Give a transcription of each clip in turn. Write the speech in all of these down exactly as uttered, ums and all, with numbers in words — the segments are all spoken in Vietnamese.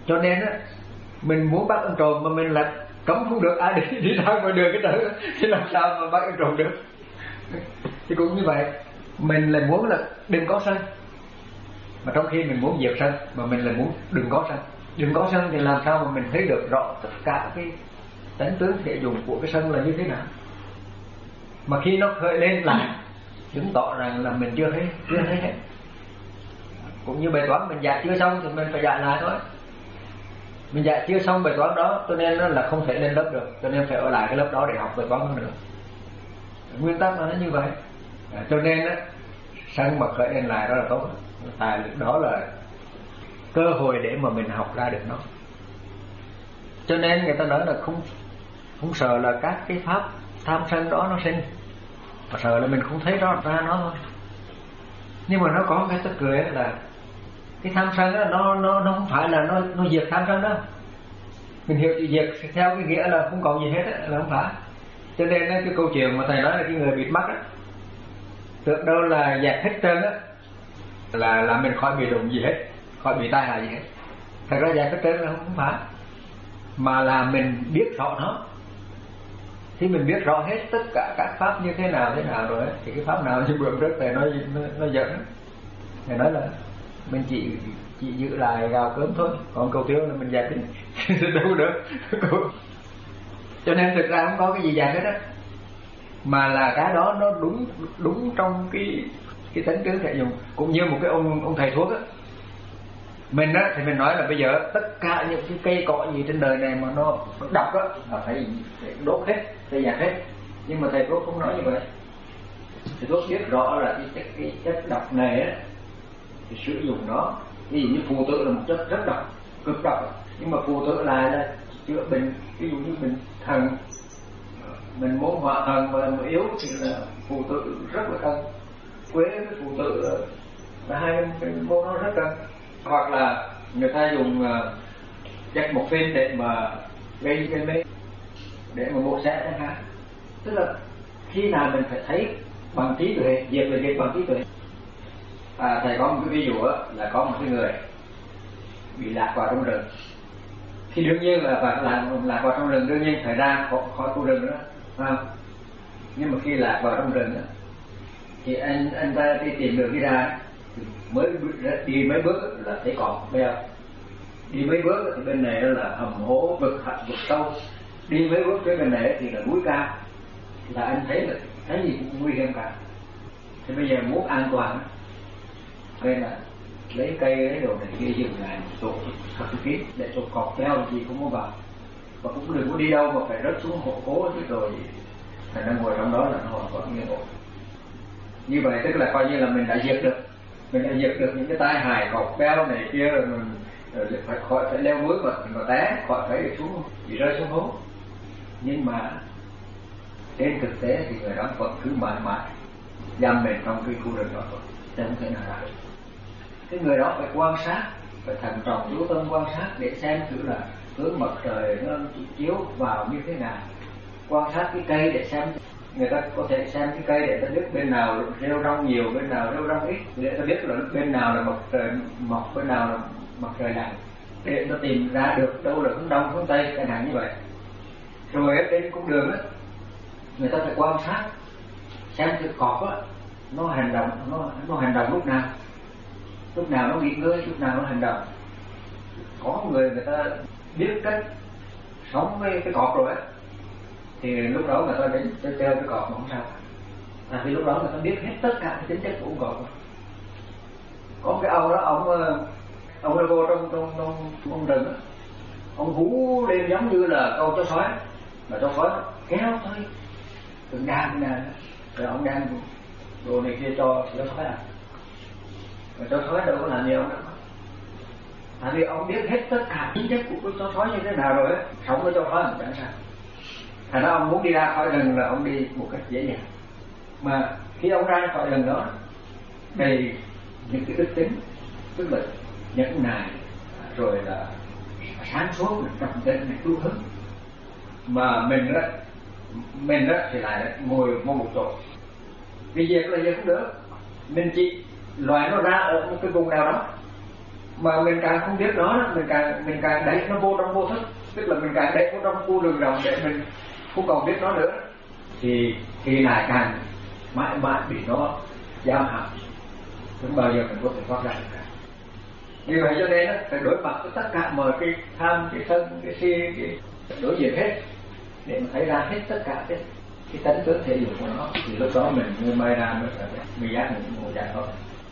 Cho nên á, mình muốn bắt ăn trộm mà mình lại cấm không được ai đi đi ra ngoài đường cái trở thì làm sao mà bắt ăn trộm được. Thì cũng như vậy, mình lại muốn là đừng có sân, mà trong khi mình muốn diệt sân, mà mình lại muốn đừng có sân. Đừng có sân thì làm sao mà mình thấy được rõ tất cả cái tánh tướng thể dụng của cái sân là như thế nào. Mà khi nó khởi lên lại chứng tỏ rằng là mình chưa thấy chưa thấy hết. Cũng như bài toán mình giải chưa xong thì mình phải giải lại thôi. Mình giải chưa xong bài toán đó, cho nên nó là không thể lên lớp được, cho nên phải ở lại cái lớp đó để học bài toán nữa. Nguyên tắc là nó như vậy. À, cho nên á, sân mà khởi lên lại đó là tốt. Tại đó là cơ hội để mà mình học ra được nó. Cho nên người ta nói là không không sợ là các cái pháp tham sân đó nó sinh, mà sợ là mình không thấy rõ ra nó thôi. Nhưng mà nó có cái tức cười là cái tham sân đó, nó nó nó không phải là nó nó diệt tham sân đâu. Mình hiểu chữ diệt theo cái nghĩa là không còn gì hết á, là không phải. Cho nên đó, cái câu chuyện mà thầy nói là cái người bịt mắt á, tưởng đâu là dẹp hết trơn á, là là mình khỏi bị đụng gì hết, khỏi bị tai hại gì hết. Thật ra dẹp hết trơn là không phải, mà là mình biết rõ nó. Thì mình biết rõ hết tất cả các pháp như thế nào thế nào rồi ấy, thì cái pháp nào như bữa trước thầy nói nó nó giỡn. Thầy nói là mình chỉ chỉ giữ lại gạo cơm thôi, còn cầu tiêu là mình dẹp đi đâu được. Cho nên thực ra không có cái gì dẹp hết á, mà là cái đó nó đúng đúng trong cái cái tính tướng thể dùng. Cũng như một cái ông ông thầy thuốc á, mình á thì mình nói là bây giờ tất cả những cái cây cỏ gì trên đời này mà nó độc á là phải, phải đốt hết, phải dẹp hết. Nhưng mà thầy thuốc không nói như vậy. Thầy thuốc biết rõ là cái chất, cái chất độc này á thì sử dụng nó, ví dụ như phù tử là một chất rất độc, cực độc, nhưng mà phù tử lại là chữa bệnh. Ví dụ như mình thần, mình muốn hóa thần mà mình yếu thì là phù tử rất là cần. Quế với phù tử là hai cái môn nó rất cần. Hoặc là người ta dùng chất một phen để mà gây gây mê, để mà mổ xẻ chẳng hạn. Tức là khi nào mình phải thấy bằng trí tuệ, diệt là diệt bằng trí tuệ. À, thầy có một cái ví dụ á, là có một cái người bị lạc vào trong rừng. Thì đương nhiên là lạc, lạc, lạc vào trong rừng, đương nhiên phải ra khỏi, khỏi khu rừng đó, phải không? Nhưng mà khi lạc vào trong rừng á, thì anh anh ta đi tìm đường đi ra, mới đi mấy bước là thấy cọp beo, đi mấy bước thì bên này là hầm hố vực hận vực sâu, đi mấy bước tới bên này thì là núi cao, là anh thấy là cái gì cũng nguy hiểm cả. Thì bây giờ muốn an toàn nên là lấy cây lấy đồ này kia dừng lại một chỗ thật kín để cho cọp beo gì cũng có vào, và cũng đừng có đi đâu mà phải rớt xuống hộ cố chứ rồi thành nó ngồi trong đó là nó hoàn toàn yên ổn. Như vậy tức là coi như là mình đã diệt được, mình đã diệt được những cái tai hại cọp beo này kia, rồi mình rồi phải khỏi phải leo núi mà mà té, khỏi phải xuống bị rơi xuống hố. Nhưng mà trên thực tế thì người đó vẫn cứ mãi mãi giam mình trong cái khu rừng đó thôi, chứ không thể nào ra được. Cái người đó phải quan sát, phải thận trọng chú tâm quan sát để xem thử là hướng mặt trời nó chiếu vào như thế nào. Quan sát cái cây để xem, người ta có thể xem cái cây để ta biết bên nào rêu rong nhiều, bên nào rêu rong ít, để ta biết là bên nào là mặt trời mọc, bên nào là mặt trời lặn, để ta tìm ra được đâu là hướng đông hướng tây, chẳng hạn như vậy. Rồi ở trên cung đường á, người ta phải quan sát xem cái cọp á nó hành động, nó nó hành động lúc nào, lúc nào nó nghỉ ngơi, lúc nào nó hành động. Có người người ta biết cách sống với cái cọp rồi á, thì lúc đó người ta đến chơi chơi cái cọp mà không sao. Tại vì lúc đó người ta biết hết tất cả cái tính chất của con cọp rồi. Có cái ông đó, ông ông là vô trong trong trong trong rừng á, ông hú lên giống như là câu chó sói, mà chó sói nó kéo tới từng đàn nè, rồi ông đang đồ này kia cho chó sói à, mà chó sói đâu có làm gì ông đâu. Tại vì ông biết hết tất cả tính chất của cái chó sói như thế nào rồi á, sống với chó sói mà chẳng sao. Thành ra ông muốn đi ra khỏi rừng là ông đi một cách dễ dàng. Mà khi ông ra khỏi rừng đó đầy những cái đức tính, tức là nhẫn nại, rồi là sáng suốt, trọng tĩnh, tu hứng. Mà mình đó, mình đó thì lại ngồi vô một chỗ. Vì việc là việc không được, mình chỉ loại nó ra ở một cái vùng nào đó, Mà mình càng không biết nó, mình càng mình càng đẩy nó vô trong vô thức, tức là mình càng đẩy vô trong khu rừng rộng để mình không còn biết nó nữa, thì thì lại càng mãi mãi bị nó giam hãm, không bao giờ mình có thể thoát ra được cả. Vì vậy cho nên á, phải đối mặt với tất cả mọi cái tham, cái sân, cái si, cái đối diện hết, để mà thấy ra hết tất cả cái cái tánh tướng thể dục của nó, thì lúc đó mình mới may ra mới phải mới giác ngộ giải thoát.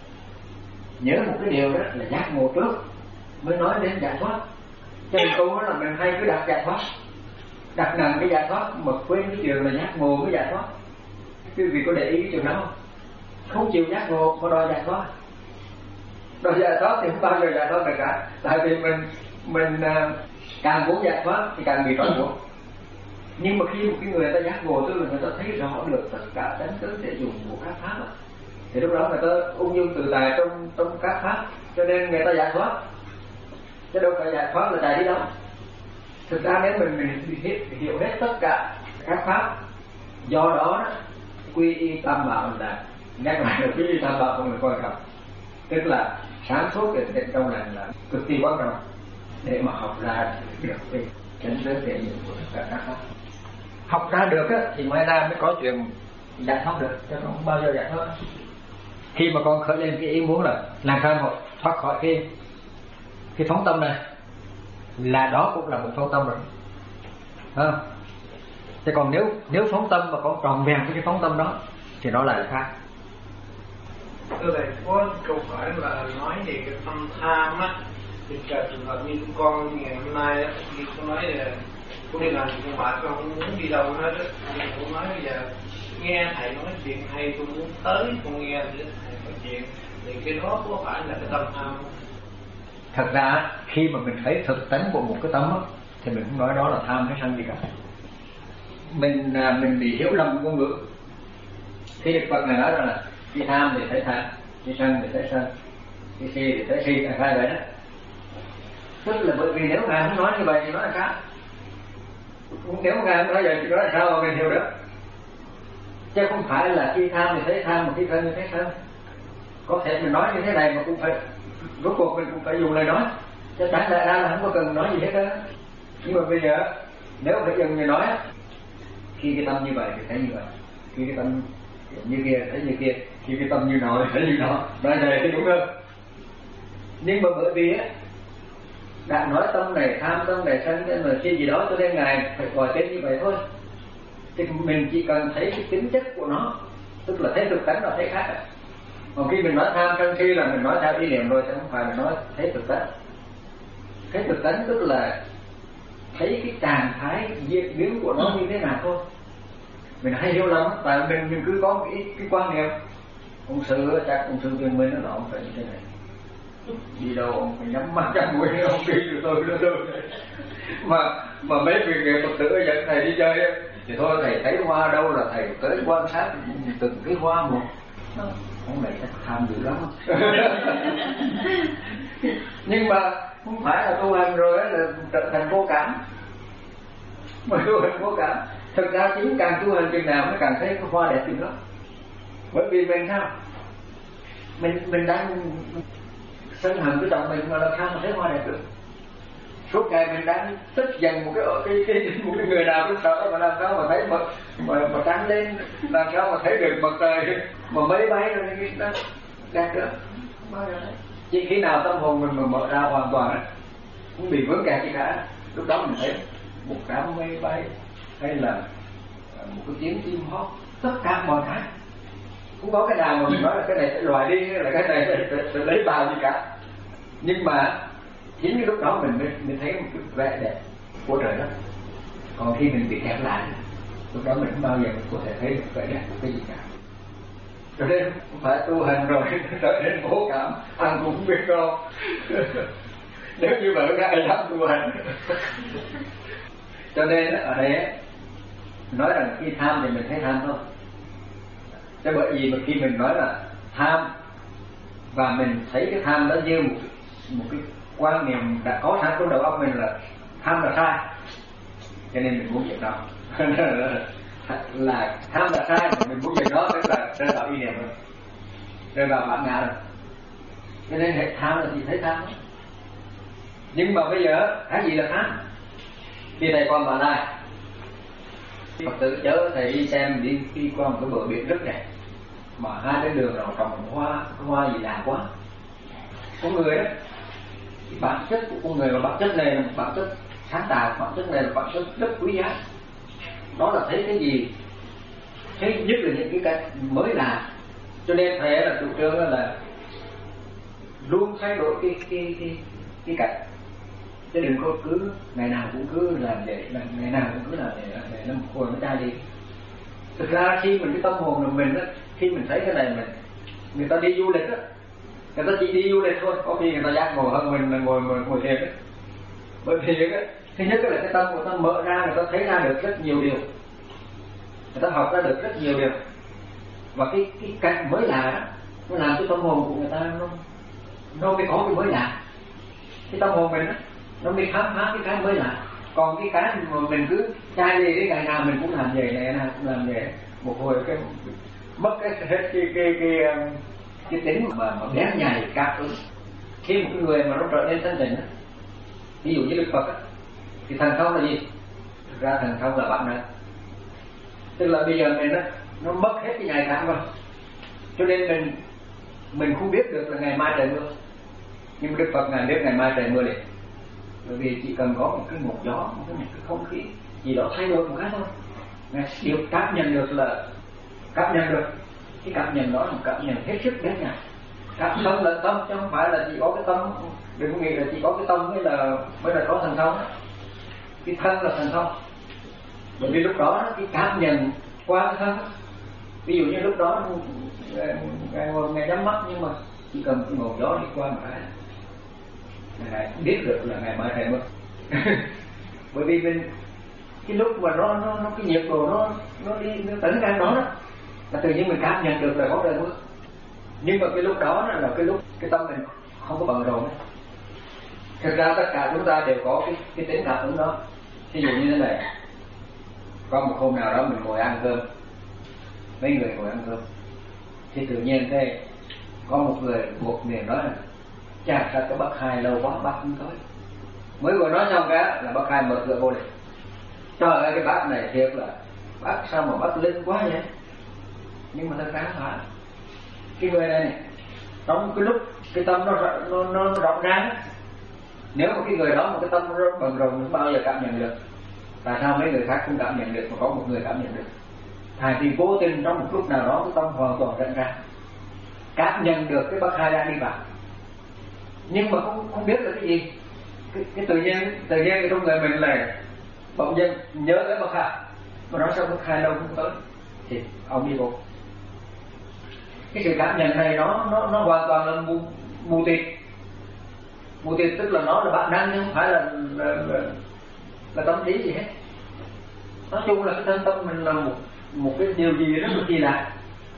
Nhớ một cái điều đó là giác ngộ trước mới nói đến giải thoát. Cho nên câu đó là mình hay cứ đặt giải thoát, đặt nặng cái giải thoát mà quên cái điều là giác ngộ cái giải thoát. Quý vị có để ý cái điều đó không? Không chịu giác ngộ mà đòi giải thoát, đòi giải thoát thì không bao giờ giải thoát được cả. Tại vì mình mình càng muốn giải thoát thì càng bị trói buộc. Nhưng mà khi một cái người ta giác ngộ, tức là người ta thấy rõ được tất cả tánh tướng thể dụng của các pháp, thì lúc đó người ta ung dung tự tại trong trong các pháp, cho nên người ta giải thoát. Chứ đâu phải giải thoát là chạy đi đâu. Thực ra nếu mình mình hiểu, hiểu hết tất cả các pháp, do đó, đó quy y tam bảo là nhắc lại là quy y tam bảo không là quan trọng, tức là sáng suốt để định trong lành là cực kỳ quan trọng để mà học ra được cái chánh giới thể dụng của tất cả các pháp. Học ra được á, thì mới ra mới có chuyện giải thoát được, chứ không bao giờ giải thoát. Khi mà con khởi lên cái ý muốn là làm sao mà thoát khỏi cái cái phóng tâm này, là đó cũng là một phóng tâm rồi, không? Thế còn nếu nếu phóng tâm mà con tròn vẹn với cái phóng tâm đó thì nó lại khác. Thưa thầy, có câu hỏi là nói về cái tâm tham á, thì trường hợp như con ngày hôm nay á, thì con nói là con đi làm con mệt, con không muốn đi đâu hết á, nhưng con nói bây giờ nghe thầy nói chuyện hay, tôi muốn tới con nghe để thầy nói chuyện, thì cái đó có phải là cái tâm tham không? Thật ra khi mà mình thấy thực tánh của một cái tâm á, thì mình không nói đó là tham hay sân gì cả. Mình mình bị hiểu lầm ngôn ngữ. Khi Đức Phật này nói rằng là khi tham thì thấy tham, khi sân thì thấy sân, khi si thì thấy si, là khai vậy đó. Tức là bởi vì nếu Ngài không nói như vậy thì nói là khác. Nếu Ngài không nói vậy thì nói là sao mà mình hiểu được. Chứ không phải là khi tham thì thấy tham, mà khi sân thì thấy sân. Có thể mình nói như thế này mà cũng phải, rốt cuộc mình cũng phải dùng lời nói, chứ đáng lẽ ra là không có cần nói gì hết đó. Nhưng mà bây giờ nếu phải dừng người nói, khi cái tâm như vậy thì thấy như vậy, khi cái tâm như kia thấy như kia, khi cái tâm như nọ thì thấy như nọ, nói này thì đúng không? Nhưng mà bởi vì á, đã nói tâm này tham, tâm này sân, nên là khi gì đó cho nên Ngài phải gọi tên như vậy thôi. Thì mình chỉ cần thấy cái tính chất của nó, tức là thấy thực tánh là thấy khác. Còn khi mình nói tham sân si là mình nói theo ý niệm rồi, chứ không phải mình nói thấy thực tánh. Thấy thực tánh tức là thấy cái trạng thái diễn biến của nó như thế nào thôi. Mình hay hiểu lắm, tại mình mình cứ có cái cái quan niệm ông sư chắc ông sư viên minh nó ông phải như thế này, đi đâu ông phải nhắm mắt nhắm mũi ông đi từ tôi nữa thôi. mà mà mấy vị người Phật tử dẫn thầy đi chơi ấy, thì thôi thầy thấy hoa đâu là thầy tới quan sát từng cái hoa một. Ông này chắc tham dữ lắm. Nhưng mà không phải là tu hành rồi là trở thành vô cảm. Mà tu hành vô cảm, thực ra chính càng tu hành chừng nào mới càng thấy cái hoa đẹp chừng đó. Bởi vì mình sao? Mình mình đang sân hận cái chồng mình mà làm sao mà thấy hoa đẹp được? Suốt ngày mình đang tức giận một cái cái cái một cái người nào cũng sợ, mà làm sao mà thấy mặt mà mà trắng lên, làm sao mà thấy được mặt trời mà mấy bay rồi cái đó đẹp được. Chỉ khi nào tâm hồn mình mà mở ra hoàn toàn á, không bị vướng kẹt gì cả, lúc đó mình thấy một đám mây bay hay là một cái tiếng chim hót, tất cả mọi cái không có cái nào mà mình nói là cái này phải loại đi, là cái này phải, phải, phải lấy vào gì cả. Nhưng mà chính cái lúc đó mình mới, mới thấy một cái vẻ đẹp của trời đất. Còn khi mình bị kẹt lại, lúc đó mình không bao giờ mình có thể thấy được vẻ đẹp của cái gì cả. Cho nên không phải tu hành rồi trở nên vô cảm, ăn cũng biết đâu. Nếu như vậy có ai dám tu hành. Cho nên ở đây nói rằng khi tham thì mình thấy tham thôi. Chứ bởi vì mà khi mình nói là tham và mình thấy cái tham đó như một, một cái quan niệm đã có sẵn trong đầu óc mình là tham là sai, cho nên mình muốn việc đó. Là tham là sai mà mình muốn việc đó, tức là rơi vào ý niệm rồi, rơi vào bản ngã rồi. Cho nên hệ tham là gì? Thấy tham. Nhưng mà bây giờ cái gì là tham? Khi thầy qua Bà Lai, Phật tử chớ thầy đi xem, đi đi qua một cái bờ biển rất đẹp, mà hai cái đường nào trồng hoa, hoa gì lạ quá. Có người đó, bản chất của con người, mà bản chất này là một bản chất sáng tạo, bản chất này là bản chất rất quý giá. Đó là thấy cái gì, thấy nhất là những cái cái mới lạ. Cho nên thầy là chủ trương là luôn thay đổi cái cái cái cái cảnh, chứ đừng có cứ ngày nào cũng cứ làm vậy, ngày nào cũng cứ làm vậy, để nó một hồi nó ra đi. Thực ra khi mình cái tâm hồn của mình đó, khi mình thấy cái này, mình người ta đi du lịch đó, người ta chỉ đi du lịch thôi, có khi người ta giác ngồi hơn mình là ngồi ngồi ngồi thiền đấy. Bởi vì cái thứ nhất là cái tâm của ta mở ra, người ta thấy ra được rất nhiều điều, người ta học ra được rất nhiều điều, và cái cái cảnh mới lạ đó, nó làm cho tâm hồn của người ta nó nó mới có cái mới lạ. Cái tâm hồn mình đó, nó mới khám phá cái cái mới lạ. Còn cái cái mà mình cứ chai đi, cái ngày nào mình cũng làm vậy, ngày nào cũng làm vậy, một hồi cái mất cái hết cái cái cái cái, cái tính mà mà bén nhầy cáp ứng. Khi một cái người mà nó trở nên thanh tịnh, ví dụ như Đức Phật á, thì thành công là gì? Thực ra thành công là bạn này, tức là bây giờ mình á, nó mất hết cái nhạy cảm rồi, cho nên mình mình không biết được là ngày mai trời mưa. Nhưng mà Đức Phật ngài biết ngày mai trời mưa liền, bởi vì chỉ cần có một cái ngọn gió, một cái, một cái không khí gì đó thay đổi một cái thôi, ngài điều cảm nhận được là cảm nhận được cái cảm nhận đó là một cảm nhận hết sức bén nhạy. Cảm tâm là tâm, chứ không phải là chỉ có cái tâm. Đừng có nghĩ là chỉ có cái tâm mới là mới là có thành công. Cái thân là thành công, bởi vì lúc đó cái cảm nhận qua cái thân. Ví dụ như lúc đó ngày ngồi ngày nhắm mắt, nhưng mà chỉ cần cái ngọn gió đi qua một cái, ngài biết được là ngày mai trời mưa. Bởi vì mình cái lúc mà nó nó, nó cái nhiệt độ nó nó đi nó tấn ngang đó, đó là tự nhiên mình cảm nhận được là có trời mưa. Nhưng mà cái lúc đó là cái lúc cái tâm mình không có bận rộn. Thực ra tất cả chúng ta đều có cái cái tính cảm ứng đó. Ví dụ như thế này, có một hôm nào đó mình ngồi ăn cơm, mấy người ngồi ăn cơm, thì tự nhiên thế có một người một miệng nói là chà, sao cái bác Hai lâu quá bác không tới. Mới vừa nói xong cái là bác Hai mở cửa vô liền. Trời ơi, cái bác này thiệt là bác sao mà bác linh quá vậy. Nhưng mà thật ra phải cái người này, này trong cái lúc cái tâm nó nó nó rộng ra, nếu mà cái người đó một cái tâm nó bận rộn không bao giờ cảm nhận được. Tại sao mấy người khác không cảm nhận được mà có một người cảm nhận được? Thầy thì vô tình trong một lúc nào đó cái tâm hoàn toàn rộng ra, cảm nhận được cái bác Hai đang đi vào, nhưng mà không không biết là cái gì. Cái, cái tự nhiên tự nhiên cái trong người mình là bỗng nhiên nhớ tới bác Hai, mà nói sao bác Hai lâu không tới, thì ông đi vô. Cái sự cảm nhận này nó nó nó hoàn toàn là mù mù tịt. Mù tịt tức là nó là bản năng, chứ không phải là là, là là tâm trí gì hết. Nói chung là cái thân tâm mình là một một cái điều gì rất là kỳ lạ.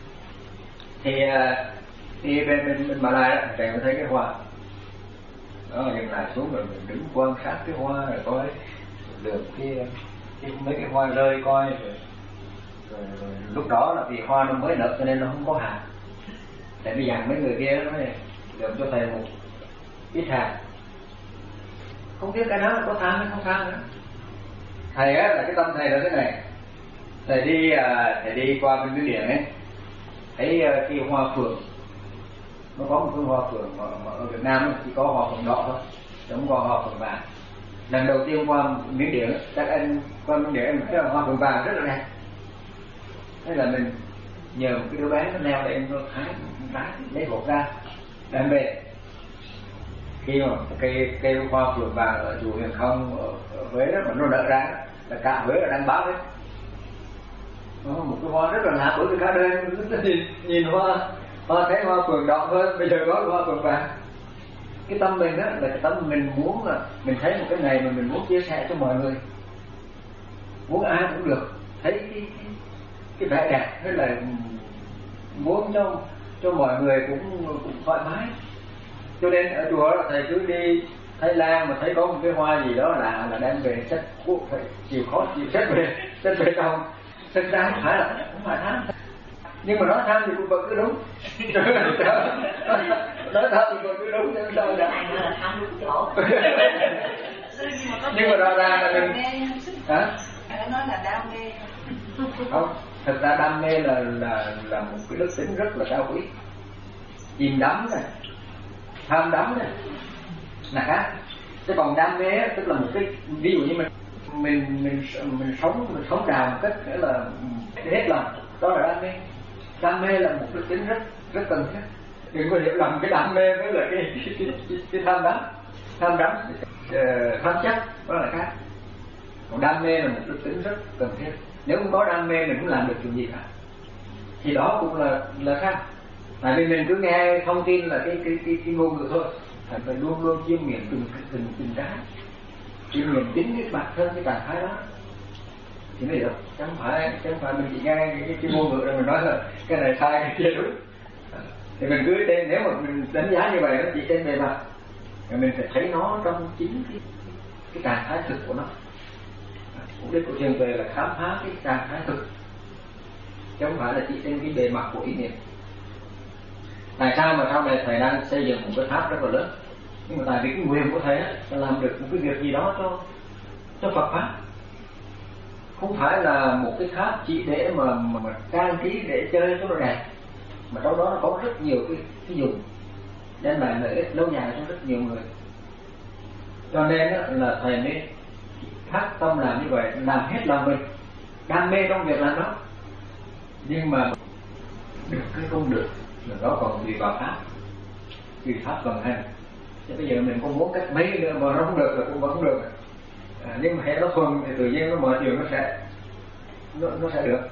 Thì thì về mình mình mà lại thầy mới thấy cái hoa đó, dừng lại xuống rồi mình đứng quan sát cái hoa, rồi coi được cái, cái mấy cái hoa rơi coi rồi, rồi, rồi lúc đó là vì hoa nó mới nở cho nên nó không có hạt. Tại vì rằng mấy người kia nó nói được cho thầy một ít hạt, không biết cái đó là có tham hay không tham nữa. Thầy á là cái tâm thầy là thế này, thầy đi thầy đi qua bên cái điện ấy, thấy cái hoa phượng, nó có một cái hoa phượng mà, mà ở Việt Nam chỉ có hoa phượng đỏ thôi, không có hoa phượng vàng. Lần đầu tiên qua miếng điện, các anh qua miếng điện thấy là hoa phượng vàng rất là đẹp. Thế là mình nhờ một cái đứa bé nó leo lên, nó hái hái lấy hộp ra đem về. Khi mà cây cây hoa phượng vàng ở chùa Huyền Không ở, ở Huế đó mà nó nở ra là cả Huế là đang báo đấy. Nó một cái hoa rất là lạ, bởi vì cả đời nhìn nhìn hoa hoa thấy hoa phượng đỏ hơn, bây giờ có hoa phượng vàng. Cái tâm mình đó là cái tâm mình muốn là mình thấy một cái ngày mà mình muốn chia sẻ cho mọi người, muốn ai cũng được thấy cái cái, cái vẻ đẹp, thế là muốn cho cho mọi người cũng cũng thoải mái. Cho nên ở chùa là thầy cứ đi Thái Lan mà thấy có một cái hoa gì đó là là đem về xách cuốc, phải chịu khó chịu xách về xách về trong. Thực ra không phải là không phải tham, nhưng mà nói tham thì cũng vẫn cứ đúng. nói thật thì còn cứ đúng nhưng sao đã tham đúng chỗ. Nhưng mà rõ ràng là mình hả? Nói là đam mê. Không, thật ra đam mê là là là một cái đức tính rất là cao quý. Chìm đắm này, tham đắm này là khác. Thế còn đam mê tức là một cái, ví dụ như mình mình mình mình sống mình sống đào một cách nghĩa là hết lòng, đó là đam mê. Đam mê là một đức tính rất rất cần thiết. Đừng có hiểu lầm cái đam mê với là cái cái, cái, cái, cái tham đắm, tham đắm, uh, tham chấp, đó là khác. Còn đam mê là một đức tính rất cần thiết. Nếu không có đam mê mình không làm được chuyện gì cả. Thì đó cũng là là khác. Tại vì mình cứ nghe thông tin là cái cái cái, cái ngôn ngữ thôi, phải phải luôn luôn chiêm nghiệm từng từng từng cái, chiêm nghiệm chính cái bản thân cái trạng thái đó thì mới được. Chẳng phải chẳng phải mình chỉ nghe cái cái, cái ngôn ngữ rồi mình nói là cái này sai cái kia đúng. Thì mình cứ tên, nếu mà mình đánh giá như vậy nó chỉ trên bề mặt, thì mình phải thấy nó trong chính cái cái trạng thái thực của nó. Mục đích của thiền về là khám phá cái trạng thái thực, chứ không phải là chỉ trên cái bề mặt của ý niệm. Tại sao mà sau này thầy đang xây dựng một cái tháp rất là lớn? Nhưng mà tại vì cái nguyện của thầy á, là làm được một cái việc gì đó cho cho Phật pháp, không phải là một cái tháp chỉ để mà mà, mà trang trí để chơi cho nó đẹp, mà trong đó nó có rất nhiều cái cái dùng đem lại lợi ích lâu dài cho rất nhiều người. Cho nên á, là thầy mới phát tâm làm như vậy, làm hết lòng mình, đam mê trong việc làm đó. Nhưng mà được cái không được là đó còn tùy vào pháp, tùy pháp vận hành. Chứ bây giờ mình không muốn cách mấy nữa mà nó không được là cũng vẫn không được. À, nhưng mà hãy nó thuần thì tự nhiên nó mọi chuyện nó sẽ nó, nó sẽ được.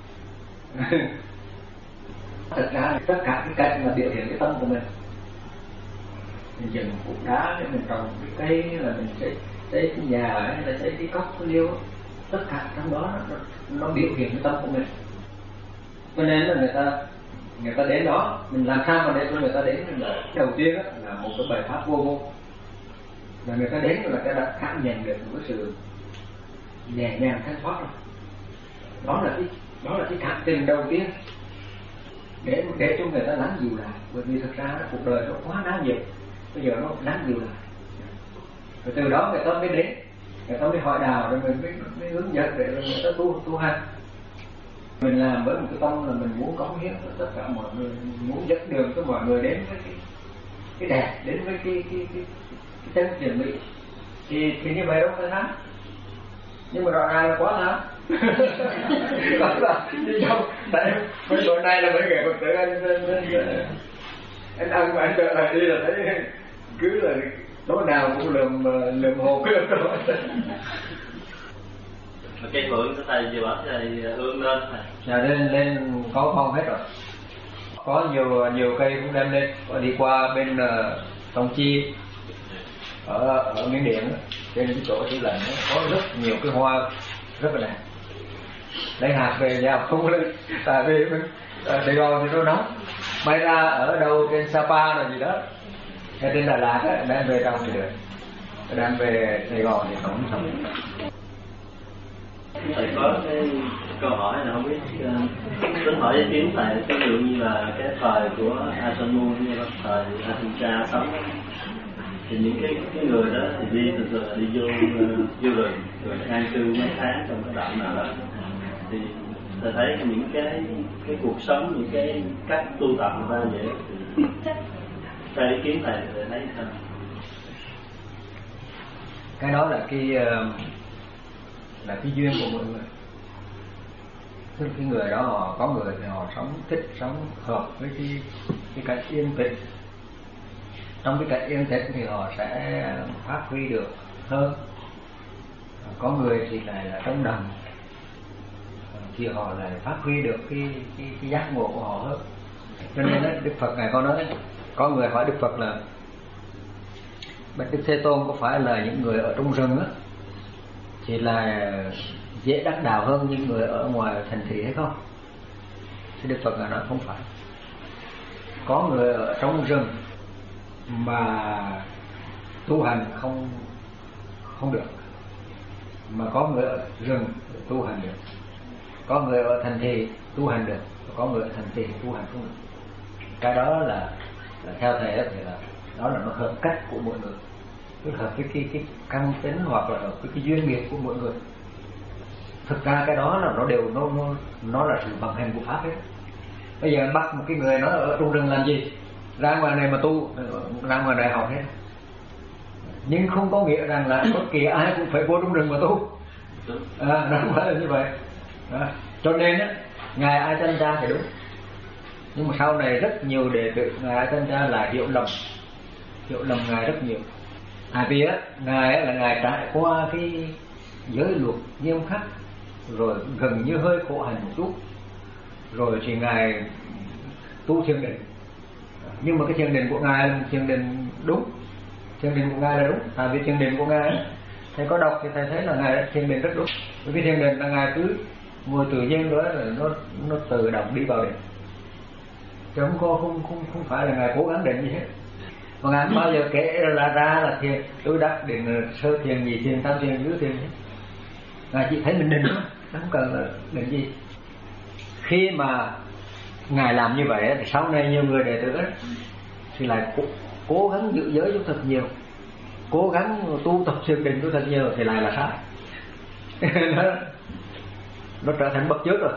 Thật ra tất cả cái cách là biểu hiện cái tâm của mình. Mình dựng một cục đá để mình trồng cái cây, là mình xây xây cái nhà hay là xây cái cốc cái liêu, tất cả trong đó nó, nó biểu hiện cái tâm của mình. Cho nên là người ta người ta đến đó, mình làm sao mà để cho người ta đến là đầu tiên đó, là một cái bài pháp vô vô, là người ta đến là cái đã cảm nhận được một cái sự nhẹ nhàng thanh thoát rồi. Đó là cái đó là cái cảm tình đầu tiên để để cho người ta lắng dịu lại, bởi vì thực ra cuộc đời nó quá náo nhiệt, bây giờ nó lắng dịu lại. Rồi từ đó người ta mới đến, người ta mới hỏi đào, rồi mình mới, mới hướng dẫn để người ta tu tu hành. Mình làm với một cái tâm là mình muốn cống hiến cho tất cả mọi người, muốn dẫn đường cho mọi người đến với cái cái đẹp, đến với cái cái cái, cái chân thiện mỹ, thì thì như vậy đâu phải thắng. Nhưng mà rõ ràng là quá thắng. Đó là đi đâu? Tại mấy bữa nay là mấy người Phật tử anh anh anh ăn mà anh trở lại đi là thấy cứ là tối nào cũng lượm lượm hồn cái đó. Cây phượng của thầy vừa bảo thầy ương lên thầy. Dạ lên lên có phong hết rồi. Có nhiều nhiều cây cũng đem lên. Có đi qua bên uh, Sông Chi ở ở Miến Điện trên cái chỗ chữ lệnh có rất nhiều cái hoa rất là đẹp. Lấy hạt về nhà không lên, tại vì bên uh, Sài Gòn thì nó nóng. May ra ở đâu trên Sapa là gì đó, hay trên Đà Lạt á, đem về trong thì được. Đem về Sài Gòn thì không sống. Thầy có cái câu hỏi là không biết uh, tính hỏi ý kiến thầy, ví dụ như là cái thời của Asamu như là thời Asuncha sống thì những cái cái người đó thì đi từ từ đi vô uh, vô rừng rồi an cư mấy tháng trong cái đoạn nào đó, thì thầy thấy những cái cái cuộc sống, những cái cách tu tập người ta vậy thì theo ý kiến thầy thầy thấy sao? Cái đó là cái uh, là cái duyên của mọi người. Tức cái người đó họ có người thì họ sống thích sống hợp với cái cái cảnh yên tĩnh. Trong cái cảnh yên tĩnh thì họ sẽ phát huy được hơn. Có người thì lại là trong đồng thì họ lại phát huy được cái cái, cái giác ngộ của họ hơn. Cho nên đó, Đức Phật ngài có nói, có người hỏi Đức Phật là Bạch Đức Thế Tôn có phải là những người ở trong rừng á thì là dễ đắc đạo hơn những người ở ngoài thành thị hay không? Thì Đức Phật nói không phải. Có người ở trong rừng mà tu hành không không được, mà có người ở rừng tu hành được. Có người ở thành thị tu hành được, có người ở thành thị tu hành không được. Cái đó là là theo thầy thì là đó là nó hợp cách của mỗi người, tức hợp với cái cái căn tính hoặc là hợp với cái duyên nghiệp của mỗi người. Thực ra cái đó là nó đều nó nó nó là sự bằng hành của pháp hết. Bây giờ bắt một cái người nó ở trong rừng làm gì, ra ngoài này mà tu, ra ngoài này học hết, nhưng không có nghĩa rằng là bất kỳ ai cũng phải vô trong rừng mà tu. À, nó không phải là như vậy. À, cho nên á, ngài A Chanh Cha thì đúng, nhưng mà sau này rất nhiều đệ tử ngài A Chanh Cha là hiểu lầm, hiểu lầm ngài rất nhiều. À vì á, ngài là ngài trải qua cái giới luật nghiêm khắc, rồi gần như hơi khổ hạnh một chút, rồi thì ngài tu thiền định. Nhưng mà cái thiền định của ngài là thiền định đúng, thiền định của ngài là đúng. Tại vì thiền định của ngài thầy có đọc thì thầy thấy là ngài thiền định rất đúng. Bởi vì thiền định là ngài cứ ngồi tự nhiên đó rồi nó nó tự động đi vào định, chứ không có không không không phải là ngài cố gắng định gì hết. Mà ngài bao giờ kể là ra là thiền tôi đắc định sơ thiền, nhị thiền, tam thiền, tứ thiền. Ngài chỉ thấy mình định thôi, không cần là định gì. Khi mà ngài làm như vậy thì sau này nhiều người đệ tử thì lại cố, cố gắng giữ giới cho thật nhiều, cố gắng tu tập thiền định cho thật nhiều thì lại là sai. nó, nó trở thành bất chước rồi.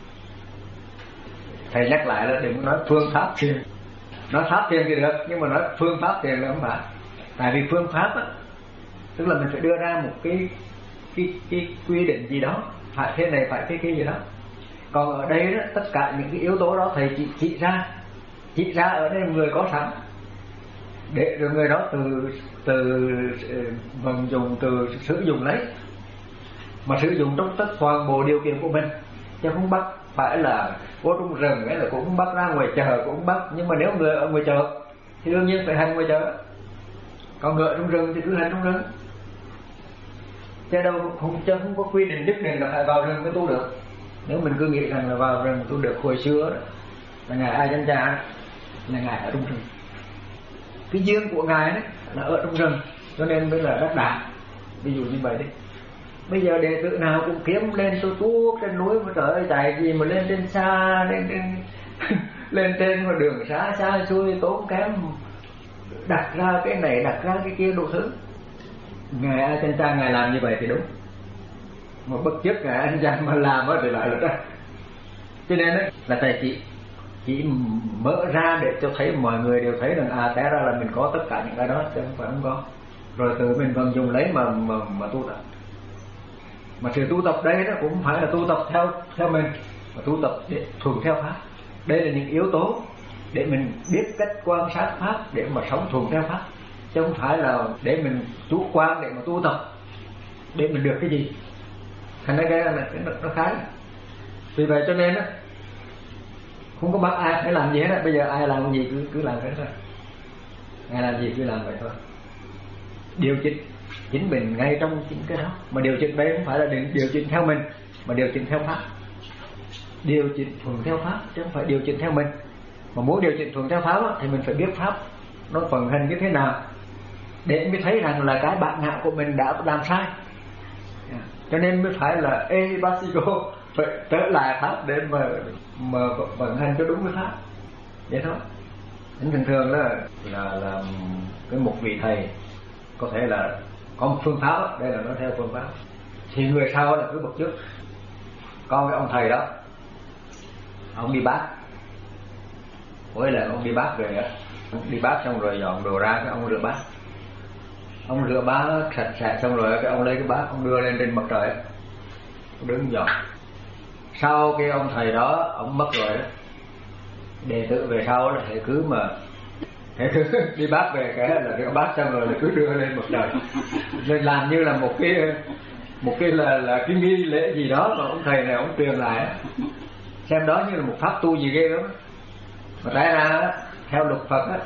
Thầy nhắc lại là đừng nói phương pháp thiền, nói pháp thiền thì được, nhưng mà nói phương pháp thiền là không phải. Tại vì phương pháp á, tức là mình phải đưa ra một cái cái cái quy định gì đó, phải thế này phải thế kia gì đó. Còn ở đây đó, tất cả những cái yếu tố đó thầy chỉ chỉ ra, chỉ ra ở đây người có sẵn, để rồi người đó từ từ vận dụng, từ sử dụng lấy, mà sử dụng trong tất toàn bộ điều kiện của mình, chứ không bắt phải là vô trong rừng ấy là cũng không bắt ra ngoài chợ cũng không bắt. Nhưng mà nếu người ở ngoài chợ thì đương nhiên phải hành ngoài chợ, còn người ở trong rừng thì cứ hành trong rừng, chứ đâu không, chứ không có quy định nhất định là phải vào rừng mới tu được. Nếu mình cứ nghĩ rằng là vào rừng tu được, hồi xưa đó, là ngài A Chanh Cha là ngài ở trong rừng, cái duyên của ngài đấy là ở trong rừng, cho nên mới là đắc đạo. Ví dụ như vậy đấy. Bây giờ đệ tử nào cũng kiếm lên tôi tu trên núi mà trời ơi chạy gì mà lên trên xa, lên trên lên trên mà đường xa xa xôi tốn kém, đặt ra cái này đặt ra cái kia đủ thứ. Ngài A Chanh Cha ngài làm như vậy thì đúng, mà bất chấp ngài A Chanh Cha mà làm thì lại là đó. Cho nên đấy, là thầy chỉ chỉ mở ra để cho thấy mọi người đều thấy rằng à té ra là mình có tất cả những cái đó, chứ không phải không có. Rồi tự mình vận dụng lấy mà mà mà tu tập. Mà sự tu tập đây đó cũng không phải là tu tập theo theo mình, mà tu tập để thuần theo pháp. Đây là những yếu tố để mình biết cách quan sát pháp, để mà sống thuần theo pháp, chứ không phải là để mình chủ quan để mà tu tập để mình được cái gì. Thành ra cái là nó, nó khác. Vì vậy cho nên đó, không có bắt ai phải làm gì hết. Bây giờ ai làm gì cứ cứ làm hết thôi, ai làm gì cứ làm vậy thôi. Điều chỉnh chính mình ngay trong chính cái đó. Mà điều chỉnh đây không phải là điều chỉnh theo mình, mà điều chỉnh theo pháp. Điều chỉnh thuần theo pháp chứ không phải điều chỉnh theo mình. Mà muốn điều chỉnh thuần theo pháp đó, thì mình phải biết pháp nó vận hành như thế nào, để mới thấy rằng là cái bản ngã của mình đã làm sai. Cho nên mới phải là ê basico, phải trở lại pháp để mà mà vận hành cho đúng với pháp. Vậy thôi. Nên thường thường đó là là cái một vị thầy có thể là có một phương pháp đó, đây là nó theo phương pháp, thì người sau là cứ bậc trước. Con cái ông thầy đó, ông đi bát, mỗi lần ông đi bát về á, đi bát xong rồi dọn đồ ra, cái ông rửa bát, ông rửa bát sạch sẽ xong rồi cái ông lấy cái bát ông đưa lên trên mặt trời, ông đứng dọn. Sau cái ông thầy đó ông mất rồi đó, đệ tử về sau là thầy cứ mà thầy cứ đi bát về cái là rửa bát xong rồi là cứ đưa lên mặt trời, nên làm như là một cái một cái là là cái nghi lễ gì đó mà ông thầy này ông truyền lại, xem đó như là một pháp tu gì ghê lắm. Mà tại ra theo luật Phật á,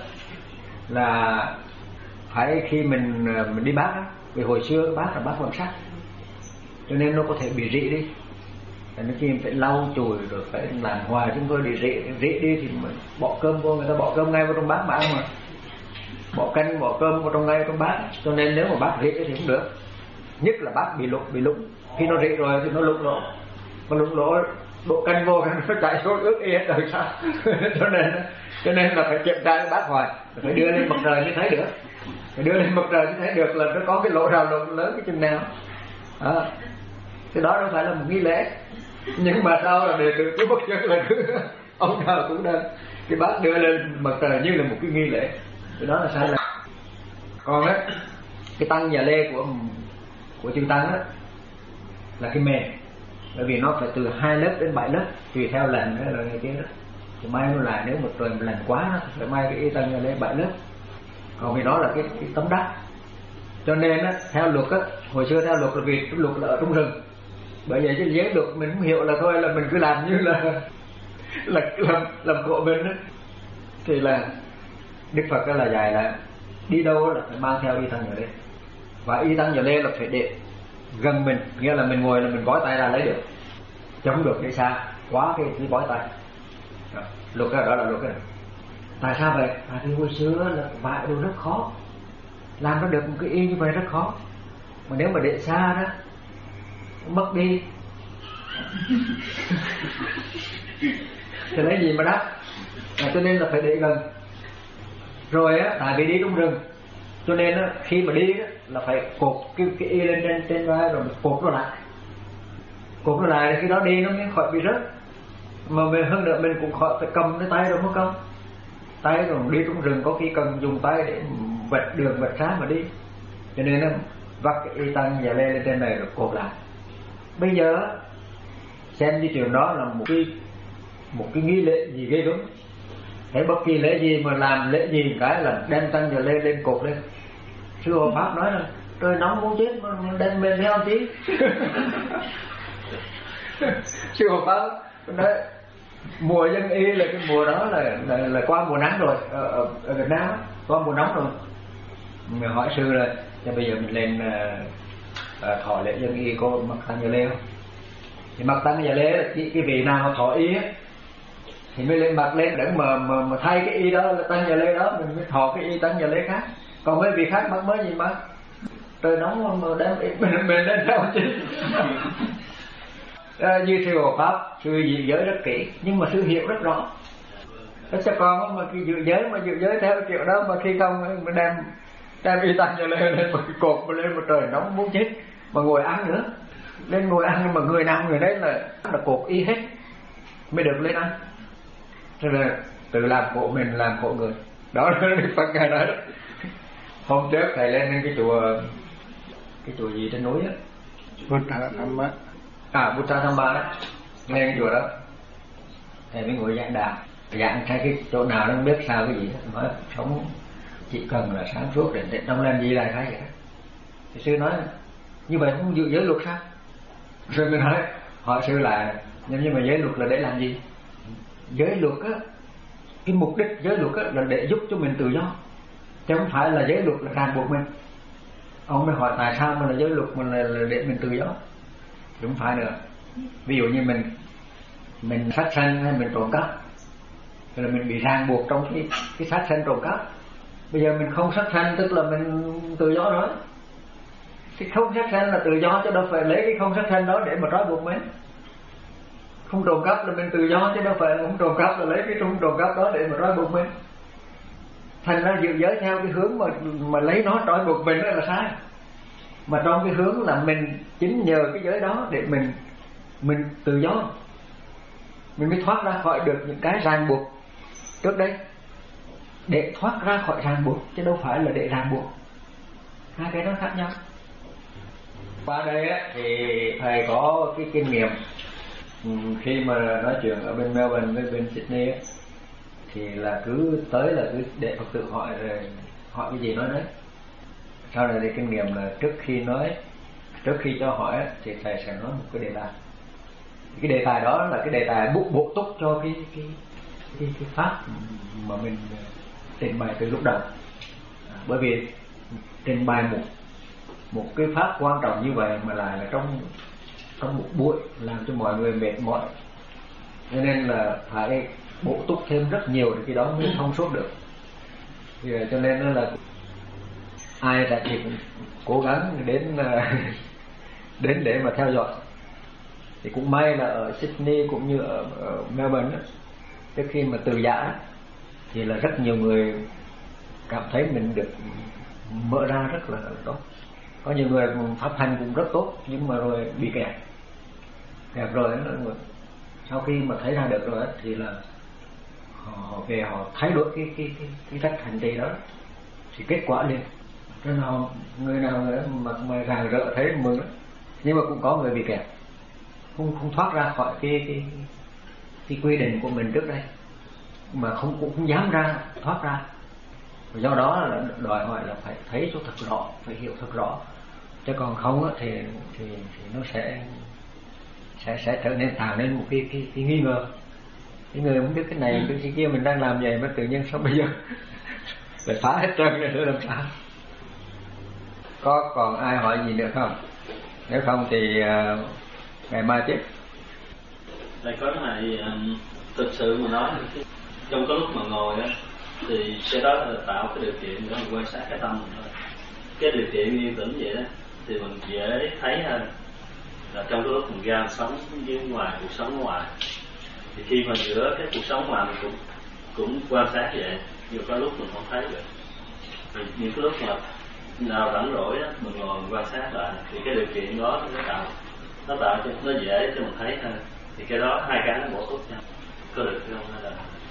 là phải khi mình mình đi bát á, vì hồi xưa cái bát là bát bằng sắt, cho nên nó có thể bị rỉ đi, nên khi mình phải lau chùi rồi phải làm hoài, chúng tôi đi rỉ rỉ đi thì mình bỏ cơm vô, người ta bỏ cơm ngay vào trong bát mà ăn mà, bỏ canh bỏ cơm vào trong ngay trong bát, cho nên nếu mà bát rỉ thì không được. Nhất là bát bị lục bị lũng, khi nó rỉ rồi thì nó lụng lỗ, mà lụng lỗ độ canh vô nó chạy xuống ướt y hết rồi sao. cho nên cho nên là phải kiểm tra cái bát hoài, phải đưa lên mặt trời mới thấy được, phải đưa lên mặt trời mới thấy được là nó có cái lỗ rào lớn cái chừng nào. À, cái đó đâu phải là một nghi lễ, nhưng mà sao là đệ tử cứ bất chợt là cứ ông nào cũng đem cái bát đưa lên mặt trời như là một cái nghi lễ, cái đó là sai lầm. Còn á cái tăng nhà Lê của của chư tăng á là cái mềm, bởi vì nó phải từ hai lớp đến bảy lớp tùy theo lần hay là ngày kia đó. Thì may nó là nếu một tuần một lần quá nó phải may cái y tăng nhà Lê bảy lớp, còn vì nó là cái, cái tấm đá. Cho nên á theo luật á, hồi xưa theo luật là vì luật là ở trong rừng, bởi vậy cái giới luật mình không hiểu là thôi là mình cứ làm như là là làm làm cộ mình á. Thì là Đức Phật đó là dạy là đi đâu là phải mang theo y tăng nhà Lê, và y tăng nhà Lê là phải để gần mình, nghĩa là mình ngồi là mình bói tay ra lấy được, chứ không được để xa quá cái cái bói tay. Đó, luật đó, đó là luật đó. Tại sao vậy? Tại vì hồi xưa là vải đồ rất khó, làm nó được một cái y như vậy rất khó, mà nếu mà để xa đó mất đi thì lấy gì mà đắp. À, cho nên là phải để gần. Rồi á, tại vì đi trong rừng, cho nên á, khi mà đi á, là phải cột cái, cái y lên trên trên vai rồi mình cột nó lại, cột nó lại khi đó đi nó mới khỏi bị rớt. Mà mình hơn nữa mình cũng khỏi phải cầm cái tay rồi mất công, tay rồi đi trong rừng có khi cần dùng tay để vạch đường vạch xá mà đi, cho nên nó vắt cái y tăng nhà Lê lên trên này rồi cột lại. Bây giờ xem như trường đó là một cái một cái nghi lễ gì ghê gớm. Thế bất kỳ lễ gì mà làm lễ gì cái là đem tăng nhà Lê lên cột lên. Sư Hộ Pháp nói là trời nóng muốn chết mà đem bên theo tí. Sư Hộ Pháp nói mùa dân y là cái mùa đó là là, là qua mùa nắng rồi, ở, ở, ở Việt Nam qua mùa nóng rồi. Mình hỏi sư là bây giờ mình lên uh, thọ lễ dân y có mặc tăng nhà Lê không? Thì mặc tăng nhà Lê là chỉ cái vị nào mà thọ y á thì mới lên mặc lên để mà mà, mà thay cái y đó là tăng nhà Lê đó, mình mới thọ cái y tăng nhà Lê khác. Còn mấy vị khác mặc mới gì mà trời nóng mà đem mình mình lên theo chứ. À, như sư Hộ Pháp sư dự giới rất kỹ, nhưng mà sư hiểu rất rõ. Thế cho con mà khi dự giới mà dự giới theo kiểu đó mà khi không mà đem đem y tăng nhà Lê lên một cái cột mà lên một trời nóng muốn chết mà ngồi ăn nữa, lên ngồi ăn nhưng mà người nào người đấy là là cột y hết mới được lên ăn. Thế là tự làm khổ mình làm khổ người. Đó là Đức Phật ngài nói đó. Hôm trước thầy lên cái chùa cái chùa gì trên núi á, Buddha Dhamma. À Buddha Dhamma đó, lên cái chùa đó thầy mới ngồi giảng đạo, giảng thấy cái chỗ nào nó không biết sao cái gì đó, nói sống chỉ cần là sáng suốt để trong làm gì là thấy vậy đó. Thì sư nói như vậy không dự giới luật sao? Rồi mình nói hỏi sư là nhưng mà giới luật là để làm gì? Giới luật á, cái mục đích giới luật á là để giúp cho mình tự do, chứ không phải là giới luật là ràng buộc mình. Ông mới hỏi tại sao mà là giới luật mình là, là để mình tự do? Chứ không phải nữa. Ví dụ như mình mình sát sanh hay mình trộm cắp, là mình bị ràng buộc trong cái cái sát sanh trộm cắp. Bây giờ mình không sát sanh tức là mình tự do rồi. Cái không sát sanh là tự do, chứ đâu phải lấy cái không sát sanh đó để mà trói buộc mình. Không trộm cắp là mình tự do, chứ đâu phải không trộm cắp là lấy cái không trộm cắp đó để mà trói buộc mình. Thành ra dự giới theo cái hướng mà mà lấy nó trói buộc mình đó là sai. Mà trong cái hướng là mình chính nhờ cái giới đó để mình mình tự do, mình mới thoát ra khỏi được những cái ràng buộc trước đây, để thoát ra khỏi ràng buộc, chứ đâu phải là để ràng buộc. Hai cái đó khác nhau. Qua đây á, thì thầy có cái kinh nghiệm khi mà nói chuyện ở bên Melbourne với bên Sydney á, thì là cứ tới là cứ để Phật tử hỏi rồi hỏi cái gì nói đấy. Sau này thì kinh nghiệm là trước khi nói, trước khi cho hỏi á, thì thầy sẽ nói một cái đề tài. Cái đề tài đó là cái đề tài bổ, bổ túc cho cái cái cái, cái pháp mà mình trình bày từ lúc đầu. Bởi vì trình bày một một cái pháp quan trọng như vậy mà lại là trong trong một buổi làm cho mọi người mệt mỏi, cho nên là phải bổ túc thêm rất nhiều thì cái đó mới thông suốt được. Thì, cho nên là ai đã thì cố gắng đến đến để mà theo dõi. Thì cũng may là ở Sydney cũng như ở, ở Melbourne đó, trước khi mà từ giã thì là rất nhiều người cảm thấy mình được mở ra rất là tốt. Có nhiều người pháp hành cũng rất tốt nhưng mà rồi bị kẹt kẹt rồi đó, sau khi mà thấy ra được rồi đó, thì là họ, họ về họ thay đổi cái cái cái cái cách hành trì đó thì kết quả liền. Cho nên họ, người nào mà mà rạng rỡ thấy mừng đó. Nhưng mà cũng có người bị kẹt, không không thoát ra khỏi cái cái cái quy định của mình trước đây, mà không cũng không dám ra thoát ra. Do đó là đòi hỏi là phải thấy cho thật rõ, phải hiểu thật rõ, chứ còn không á, thì, thì thì nó sẽ sẽ sẽ trở nên tạo nên một cái cái, cái nghi ngờ. Cái người không biết cái này cái kia mình đang làm vậy mà tự nhiên sao bây giờ lại phá hết trơn này nữa làm sao? Có còn ai hỏi gì nữa không? Nếu không thì uh, ngày mai tiếp. Đây có cái này um, thực sự mà nói trong cái lúc mà ngồi á thì cái đó là tạo cái điều kiện để mình quan sát cái tâm mình thôi. Cái điều kiện yên tĩnh vậy đó thì mình dễ thấy hơn là trong cái lúc mình ra sống với ngoài cuộc sống ngoài. Thì khi mà giữa cái cuộc sống ngoài mình cũng cũng quan sát vậy, nhưng có lúc mình không thấy được. Thì những cái lúc mà nào rảnh rỗi đó mình ngồi mình quan sát lại thì cái điều kiện đó nó tạo nó tạo cho nó dễ cho mình thấy hơn. Thì cái đó hai cái nó bổ túc nhau, có được không? Hay là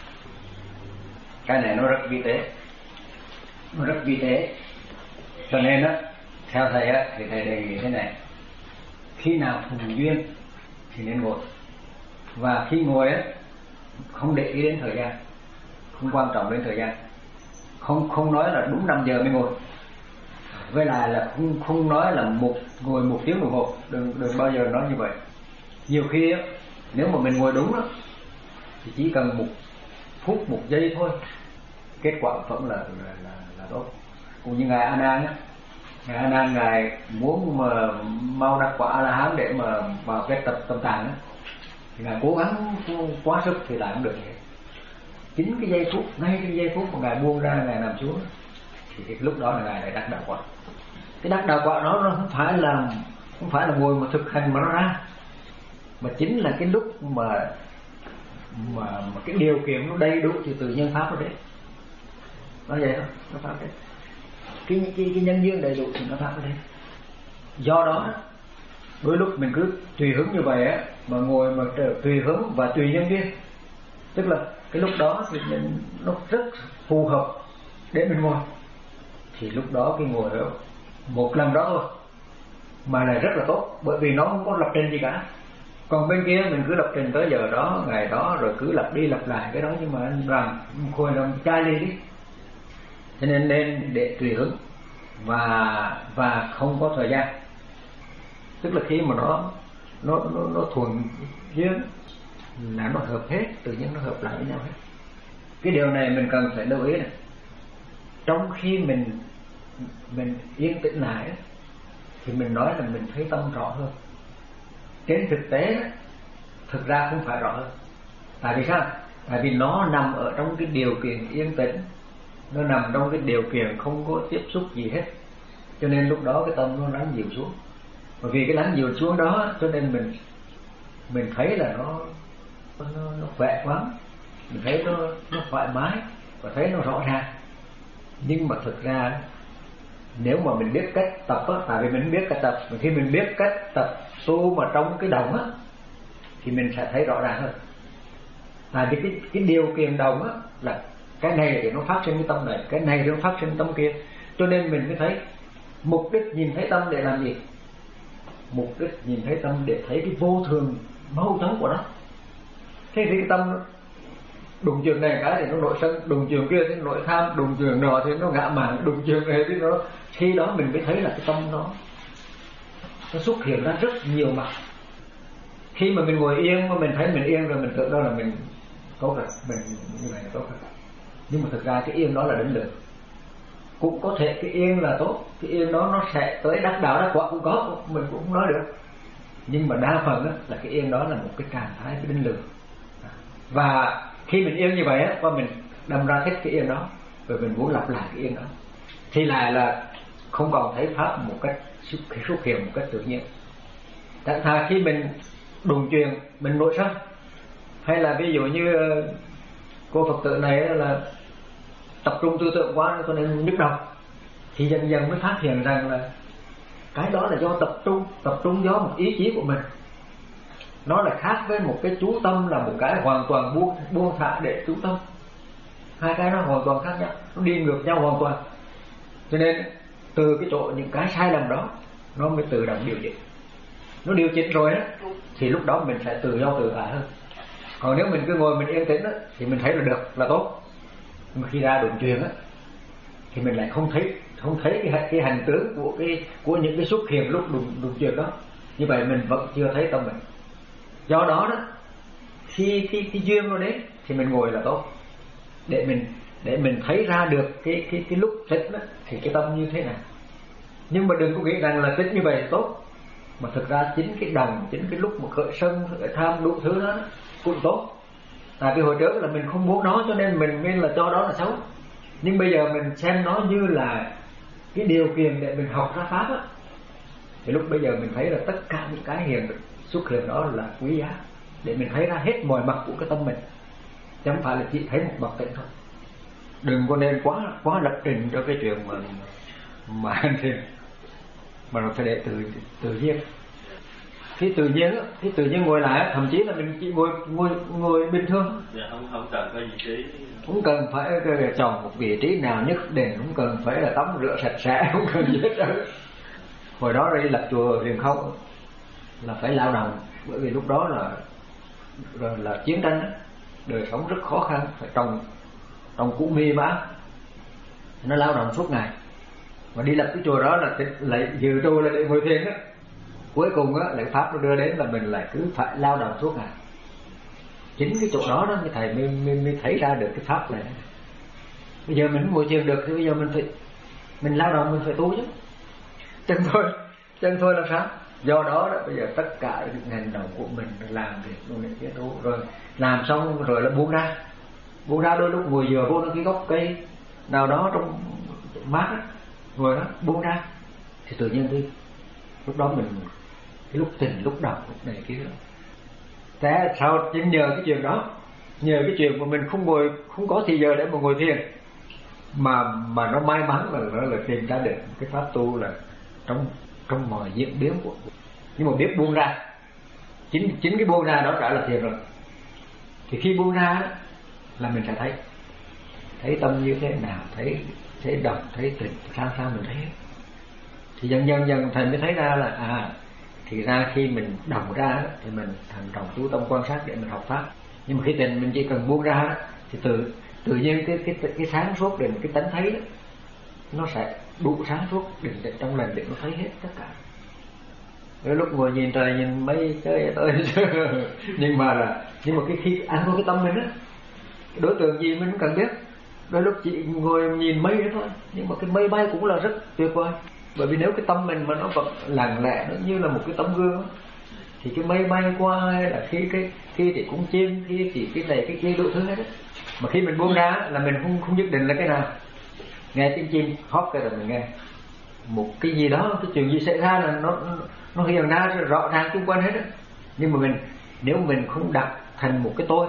cái này nó rất vi tế, nó rất vi tế. Cho nên á, theo thầy á thì thầy đề nghị thế này: khi nào thuận duyên thì nên ngồi, và khi ngồi á không để ý đến thời gian, không quan trọng đến thời gian, không không nói là đúng năm giờ mới ngồi, với lại là không không nói là một ngồi một tiếng đồng hồ, đừng đừng bao giờ nói như vậy. Nhiều khi á, nếu mà mình ngồi đúng đó thì chỉ cần một phút một giây thôi, kết quả vẫn là là là, là tốt. Cũng như ngài A Nan á, ngài A Nan ngài muốn mà mau đắc quả A La Hán để mà vào cái tập tâm tạng á, thì ngài cố gắng quá sức thì lại không được vậy. Chính cái giây phút, ngay cái giây phút mà ngài buông ra, ngài nằm xuống thì cái lúc đó là ngài lại đắc đạo quả. Cái đắc đạo quả đó nó không phải là không phải là ngồi mà thực hành mà nó ra, mà chính là cái lúc mà mà, mà cái điều kiện nó đầy đủ thì tự nhiên pháp nó đến. Nó vậy thôi, nó pháp đến. Cái, cái, cái nhân duyên đầy đủ thì nó pháp nó đến. Do đó đôi lúc mình cứ tùy hứng như vậy á, mà ngồi mà tùy hứng và tùy nhân duyên, tức là cái lúc đó thì mình nó rất phù hợp để mình ngồi, thì lúc đó cái ngồi đó một lần đó thôi mà là rất là tốt, bởi vì nó không có lập trình gì cả. Còn bên kia mình cứ lập trình tới giờ đó, ngày đó, rồi cứ lặp đi lặp lại cái đó, nhưng mà anh làm khôi làm chai ly đi. Cho nên nên để tùy hứng và và không có thời gian, tức là khi mà nó nó nó, nó thuận duyên là nó hợp hết, tự nhiên nó hợp lại với nhau hết. Cái điều này mình cần phải lưu ý này. Trong khi mình mình yên tĩnh lại thì mình nói là mình thấy tâm rõ hơn. Trên thực tế đó, thực ra không phải rõ hơn. Tại vì sao? Tại vì nó nằm ở trong cái điều kiện yên tĩnh, nó nằm trong cái điều kiện không có tiếp xúc gì hết, cho nên lúc đó cái tâm nó lắng dịu xuống. Bởi vì cái lắng dịu xuống đó cho nên mình mình thấy là nó nó, nó khỏe khoắn, mình thấy nó nó thoải mái và thấy nó rõ ràng. Nhưng mà thực ra nếu mà mình biết cách tập á, tại vì mình biết cách tập, mà khi mình biết cách tập tu mà trong cái đồng á thì mình sẽ thấy rõ ràng hơn. Tại vì cái, cái điều kiện đồng á là cái này thì nó phát sinh cái tâm này, cái này thì nó phát sinh tâm kia, cho nên mình mới thấy mục đích nhìn thấy tâm để làm gì? Mục đích nhìn thấy tâm để thấy cái vô thường mau chóng của nó. Thế thì cái tâm đụng trường này cái thì nó nổi sân, đụng trường kia thì nó nổi tham, đụng trường nọ thì nó ngã mạn, đụng trường này thì nó, khi đó mình mới thấy là cái tâm nó nó xuất hiện ra rất nhiều mặt. Khi mà mình ngồi yên mà mình thấy mình yên rồi, mình tưởng đó là mình tốt rồi, mình như vậy là tốt rồi. Nhưng mà thực ra cái yên đó là đến lượng. Cũng có thể cái yên là tốt, cái yên đó nó sẽ tới đắc đạo đắc quả cũng có, mình cũng không nói được. Nhưng mà đa phần đó, là cái yên đó là một cái trạng thái cái đến lượng. Và khi mình yên như vậy á, và mình đâm ra thích cái yên đó, rồi mình muốn lặp lại cái yên đó, thì lại là không còn thấy pháp một cách xuất hiện một cách tự nhiên. Tại sao khi mình đụng chuyện mình nổi sân, hay là ví dụ như cô Phật tử này là tập trung tư tưởng quá cho nên nhức đầu, thì dần dần mới phát hiện rằng là cái đó là do tập trung, tập trung do một ý chí của mình. Nó là khác với một cái chú tâm là một cái hoàn toàn buông buông thả để chú tâm. Hai cái nó hoàn toàn khác nhau, nó đi ngược nhau hoàn toàn. Cho nên từ cái chỗ những cái sai lầm đó nó mới tự động điều chỉnh. Nó điều chỉnh rồi á thì lúc đó mình sẽ tự do tự tại hơn. Còn nếu mình cứ ngồi mình yên tĩnh á thì mình thấy là được, là tốt. Nhưng mà khi ra đụng chuyện á thì mình lại không thấy không thấy cái cái hành tướng của cái của những cái xuất hiện lúc đụng đụng chuyện đó. Như vậy mình vẫn chưa thấy tâm mình. Do đó đó khi khi cái duyên nó đến thì mình ngồi là tốt, để mình để mình thấy ra được cái cái cái lúc thích đó thì cái tâm như thế nào. Nhưng mà đừng có nghĩ rằng là thích như vậy là tốt, mà thực ra chính cái đồng, chính cái lúc mà khởi sân, khởi tham đủ thứ đó cũng tốt. Tại vì hồi trước là mình không muốn nó cho nên mình nên là cho đó là xấu. Nhưng bây giờ mình xem nó như là cái điều kiện để mình học ra pháp á, thì lúc bây giờ mình thấy là tất cả những cái hiện xuất hiện đó là quý giá, để mình thấy ra hết mọi mặt của cái tâm mình, chứ không phải là chỉ thấy một mặt tịnh thôi. Đừng có nên quá quá lập trình cho cái chuyện mà mà hành thiền, mà nó phải để tự tự nhiên. Khi tự nhiên á, khi tự nhiên ngồi lại, thậm chí là mình chỉ ngồi ngồi ngồi bình thường, dạ, không không cần phải vị trí, không cần phải chọn một vị trí nào nhất định, không cần phải là tắm rửa sạch sẽ, không cần gì hết trơn. Hồi đó đi lập chùa Huyền Không là phải lao động, bởi vì lúc đó là rồi là chiến tranh đó, đời sống rất khó khăn, phải trồng trồng củ mì mà nó lao động suốt ngày. Mà đi lập cái chùa đó là lại dự trù là để ngồi thiền đó. Cuối cùng á lại pháp nó đưa đến là mình lại cứ phải lao động suốt ngày. Chính cái chỗ đó đó thầy mới, mới, mới thấy ra được cái pháp này. Bây giờ mình ngồi thiền được thì bây giờ mình phải mình lao động, mình phải tu chứ. Chân thôi, chân thôi làm sao? Do đó đó bây giờ tất cả những hành động của mình làm việc luôn để tiếp thu, rồi làm xong rồi là buông ra, buông ra. Đôi lúc ngồi dựa vô cái gốc cây nào đó trong mát á, ngồi đó buông ra thì tự nhiên đi. Lúc đó mình cái lúc tình, lúc động, lúc này kia đó. Thế sao chính nhờ cái chuyện đó, nhờ cái chuyện mà mình không ngồi, không có thì giờ để mà ngồi thiền, mà mà nó may mắn là nó là tìm ra được cái pháp tu là trong trong mọi diễn biến của, nhưng mà biết buông ra, chính chính cái buông ra đó đã là thiền rồi. Thì khi buông ra là mình sẽ thấy thấy tâm như thế nào, thấy thấy động, thấy tình, sao sao mình thấy. Thì dần dần dần thầy mới thấy ra là à thì ra khi mình động ra thì mình thành trọng chú tâm quan sát để mình học pháp. Nhưng mà khi tình mình chỉ cần buông ra thì tự tự nhiên cái cái cái sáng suốt định, cái tánh thấy đó, nó sẽ đủ sáng suốt định định trong lành để nó thấy hết tất cả. Đôi lúc ngồi nhìn trời nhìn mây chơi tới nhưng mà là nhưng mà cái khi ăn vô cái tâm mình á, cái đối tượng gì mình cũng cần biết. Đôi lúc chỉ ngồi nhìn mây đó thôi, nhưng mà cái mây bay cũng là rất tuyệt vời. Bởi vì nếu cái tâm mình mà nó vẫn lặng lẽ, nó như là một cái tấm gương đó, thì cái mây bay qua hay là khi cái khi thì cũng chim, khi thì cái này cái kia đủ thứ hết đó. Mà khi mình buông ra là mình không không nhất định là cái nào. Nghe tiếng chim hót cái rồi mình nghe một cái gì đó, cái chuyện gì xảy ra là nó nó hiện ra rõ ràng xung quanh hết đó. Nhưng mà mình nếu mình không đặt thành một cái tôi,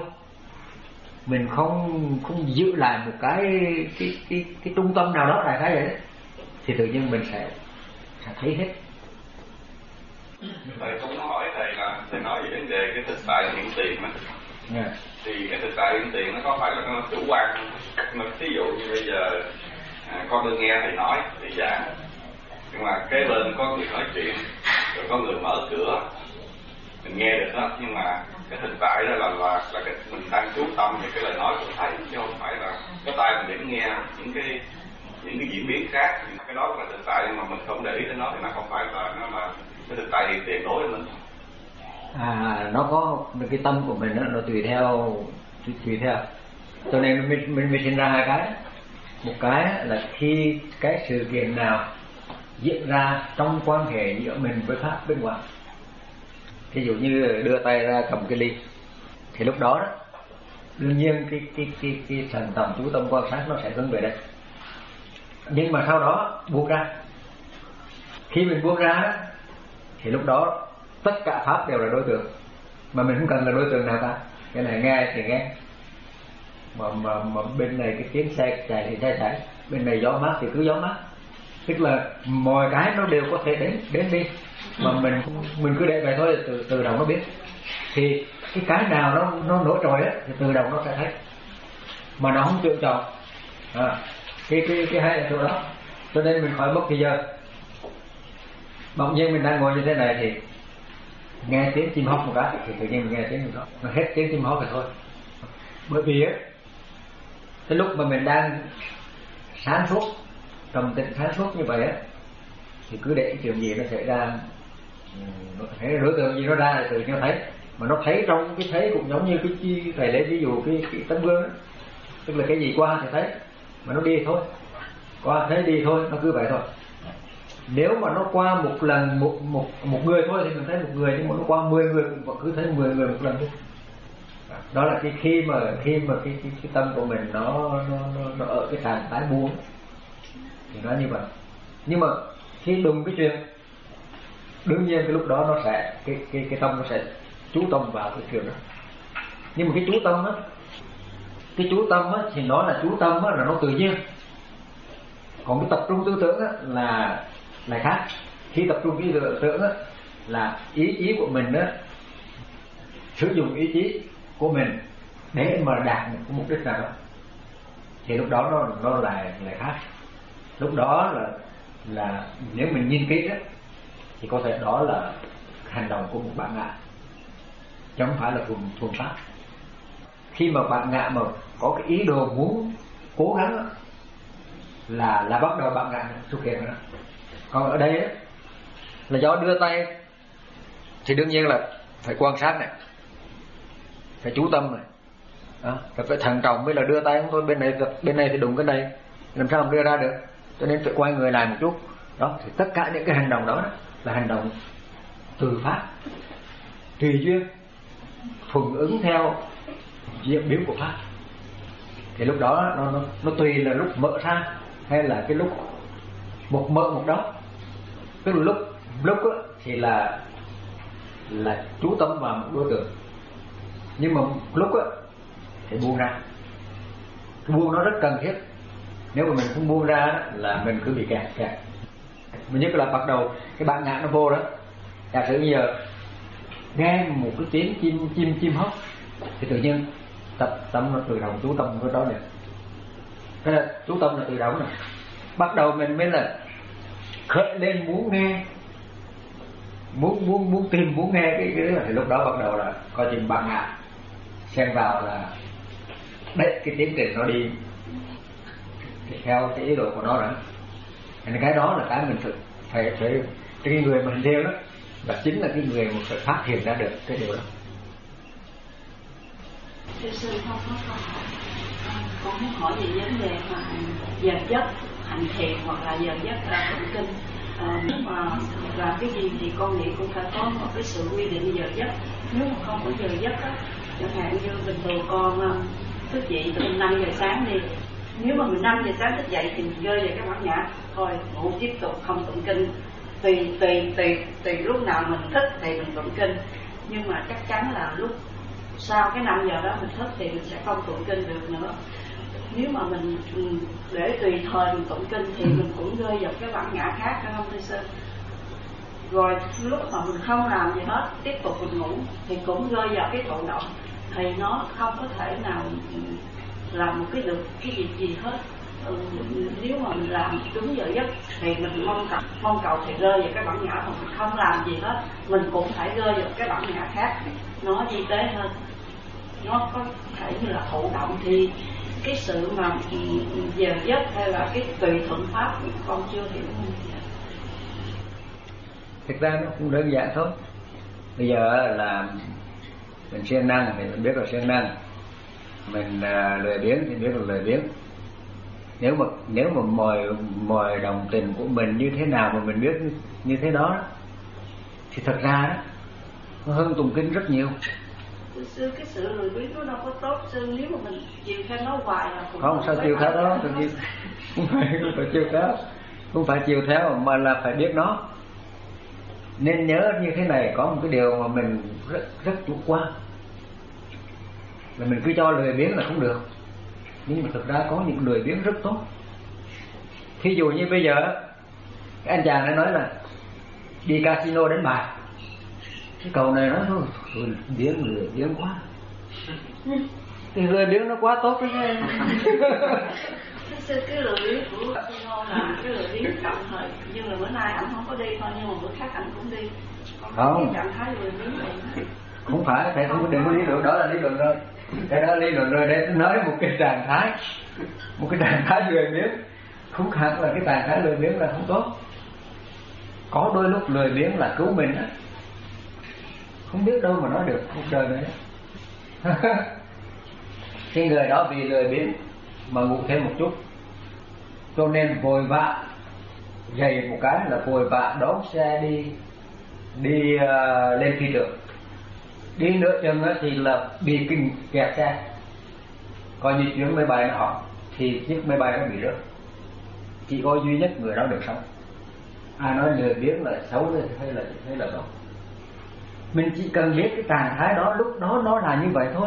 mình không không giữ lại một cái cái cái cái trung tâm nào đó đại khái vậy đó, thì tự nhiên mình sẽ sẽ thấy hết. Thầy cũng hỏi thầy là thầy nói về vấn đề cái thực tại hiện tiền đó. Yeah. Thì cái thực tại hiện tiền nó có phải là nó chủ quan? Mà ví dụ như bây giờ à, con được nghe thầy nói thầy giảng, nhưng mà kế bên có người nói chuyện, rồi có người mở cửa, mình nghe được đó, nhưng mà cái thực tại đó là là là cái mình đang chú tâm về cái lời nói của thầy, chứ không phải là cái tai mình để nghe những cái những cái diễn biến khác. Cái đó là thực tại, nhưng mà mình không để ý đến nó thì nó không phải là nó là cái thực tại hiện tiền đối với mình. À, nó có cái tâm của mình đó, nó tùy theo tùy, tùy theo cho nên mình mình mình sinh ra hai cái. Một cái là khi cái sự kiện nào diễn ra trong quan hệ giữa mình với pháp bên ngoài, ví dụ như đưa tay ra cầm cái ly, thì lúc đó đó đương nhiên cái cái cái cái thần tầm chú tâm quan sát nó sẽ hướng về đây. Nhưng mà sau đó buông ra, khi mình buông ra thì lúc đó tất cả pháp đều là đối tượng. mà mình không cần là đối tượng nào cả. Cái này nghe thì nghe, mà mà mà bên này cái tiếng xe chạy thì xe chạy, bên này gió mát thì cứ gió mát, tức là mọi cái nó đều có thể đến đến đi, mà mình mình cứ để vậy thôi, từ từ đầu nó biết. Thì cái cái nào nó nó nổi trội á thì từ đầu nó sẽ thấy, mà nó không chịu chọn. À, cái cái cái hay là chỗ đó, cho nên mình khỏi mất thời giờ. Bỗng nhiên mình đang ngồi như thế này thì nghe tiếng chim hót một cái thì tự nhiên mình nghe tiếng gì đó, nó hết tiếng chim hót rồi thôi. Bởi vì á, cái lúc mà mình đang sáng suốt, trầm tĩnh sáng suốt như vậy á, thì cứ để chuyện gì nó xảy ra, nó thấy đối tượng gì nó ra thì tự nhiên nó thấy. Mà nó thấy trong cái thấy cũng giống như cái chi thầy lấy ví dụ cái, cái tấm gương đó. Tức là cái gì qua thì thấy, mà nó đi thôi, qua thấy đi thôi, nó cứ vậy thôi. Nếu mà nó qua một lần một một một người thôi thì mình thấy một người, nhưng mà nó qua mười người cũng vẫn cứ thấy mười người một lần thôi. Đó là cái khi mà khi mà cái cái, cái tâm của mình nó nó nó, nó ở cái trạng thái buông thì nó như vậy. Nhưng mà khi đùng cái chuyện, đương nhiên cái lúc đó nó sẽ cái cái cái tâm nó sẽ chú tâm vào cái chuyện đó. Nhưng mà cái chú tâm á, cái chú tâm á thì nó là chú tâm á là nó tự nhiên. Còn cái tập trung tư tưởng á là là khác. Khi tập trung cái tư tưởng á là ý chí của mình á, sử dụng ý chí của mình để mà đạt một cái mục đích nào đó, thì lúc đó nó nó là là khác. Lúc đó là là nếu mình nhìn kỹ á thì có thể đó là hành động của một bạn ngạ, chứ không phải là thuần thuần pháp. Khi mà bạn ngạ mà có cái ý đồ muốn cố gắng đó, là là bắt đầu bạn ngạ xuất hiện rồi đó. Còn ở đây á, là do đưa tay thì đương nhiên là phải quan sát này, phải chú tâm này, đó, phải thận trọng. Mới là đưa tay không thôi, bên này bên này thì đụng cái này, làm sao mà đưa ra được, cho nên phải quay người lại một chút. Đó thì tất cả những cái hành động đó, đó là hành động từ pháp, tùy duyên, thuận ứng theo diễn biến của pháp. Thì lúc đó nó nó, nó tùy là lúc mở ra hay là cái lúc một mở một đó. Tức là lúc lúc đó, thì là là chú tâm vào một đối tượng, nhưng mà lúc đó, thì buông ra. Cái buông nó rất cần thiết. Nếu mà mình không buông ra là mình cứ bị kẹt kẹt. Mình nhất là bắt đầu cái bạn ngã nó vô đó. Giả sử giờ nghe một cái tiếng chim chim chim hót thì tự nhiên tập tâm nó tự động chú tâm cái đó này. Cái là chú tâm là tự động này. Bắt đầu mình mới là khởi lên muốn nghe, muốn muốn muốn tìm muốn nghe cái cái đó, thì lúc đó bắt đầu là coi chừng bạn ngã xen vào là đấy, cái tiến trình nó đi theo cái ý đồ của nó rồi. Nên cái đó là cái mình phải phải phải cái người mình theo đó, và chính là cái người mà phải phát hiện ra được cái điều đó. Thưa sư, không có câu hỏi, con muốn hỏi về vấn đề mà giờ giấc hành thiền hoặc là giờ giấc là tụng kinh. À, nếu mà làm cái gì thì con nghĩ cũng phải có một cái sự quy định giờ giấc. Nếu mà không có giờ giấc á, chẳng hạn như bình thường con thức dậy từ năm giờ sáng đi, nếu mà mình năm giờ sáng thức dậy thì mình rơi về cái bản ngã thôi, ngủ tiếp tục không tụng kinh. Tùy tùy tùy tùy lúc nào mình thích thì mình tụng kinh, nhưng mà chắc chắn là lúc sau cái năm giờ đó mình thích thì mình sẽ không tụng kinh được nữa. Nếu mà mình để tùy thời mình tụng kinh thì mình cũng rơi vào cái bản ngã khác, phải không thưa sư? Rồi lúc mà mình không làm gì hết, tiếp tục mình ngủ thì cũng rơi vào cái thụ động, thì nó không có thể nào làm một cái được cái việc gì hết. Ừ, nếu mà mình làm đúng giờ giấc thì mình mong cầu, mong cầu thì rơi vào cái bản ngã, mà mình không làm gì hết mình cũng phải rơi vào cái bản ngã khác, nó di tế hơn, nó có thể như là thụ động. Thì cái sự mà giờ giấc hay là cái tùy thuận pháp con chưa hiểu. Thực ra nó cũng đơn giản thôi. Bây giờ là mình siêng năng thì mình biết là siêng năng, mình uh, lười biếng thì biết là lười biếng. Nếu mà nếu mà mọi mọi đồng tình của mình như thế nào mà mình biết như thế đó, thì thật ra đó nó hơn tụng kinh rất nhiều. Sư, cái sự lười biếng nó đâu có tốt sư, nếu mà mình chịu theo nó hoài là cũng không sao chịu theo đó, tự nhiên không phải không phải chịu theo, không phải chịu theo mà là phải biết nó. Nên nhớ như thế này, có một cái điều mà mình rất rất chủ quan là mình cứ cho lười biếng là không được, nhưng mà thực ra có những lười biếng rất tốt. Thí dụ như bây giờ cái anh chàng này nói là đi casino đánh bài, cái cậu này nói thôi lười biếng lười biếng quá, thì lười biếng nó quá tốt đấy nghe. Cái cái lười biếng của casino là cái lười biếng tạm thời, nhưng mà bữa nay anh không có đi thôi, nhưng mà bữa khác anh cũng đi. Còn không cái trạng thái lười biếng này không phải, thầy không có định lý luận, đó là lý luận rồi, cái đó lý luận rồi để nói một cái trạng thái, một cái trạng thái lười biếng, không hẳn là cái trạng thái lười biếng là không tốt. Có đôi lúc lười biếng là cứu mình á, không biết đâu mà nói được cuộc đời này. Cái người đó vì lười biếng mà ngủ thêm một chút, cho nên vội vã dậy một cái là vội vã đón xe đi đi uh, lên phi trường. Đi nửa chừng thì là bị kinh kẹt xe, coi như chuyến máy bay nó hỏng thì chiếc máy bay nó bị rớt. Chỉ có duy nhất người đó được sống. Ai nói lười biếng là xấu hay là hay là tốt, mình chỉ cần biết cái trạng thái đó lúc đó nó là như vậy thôi.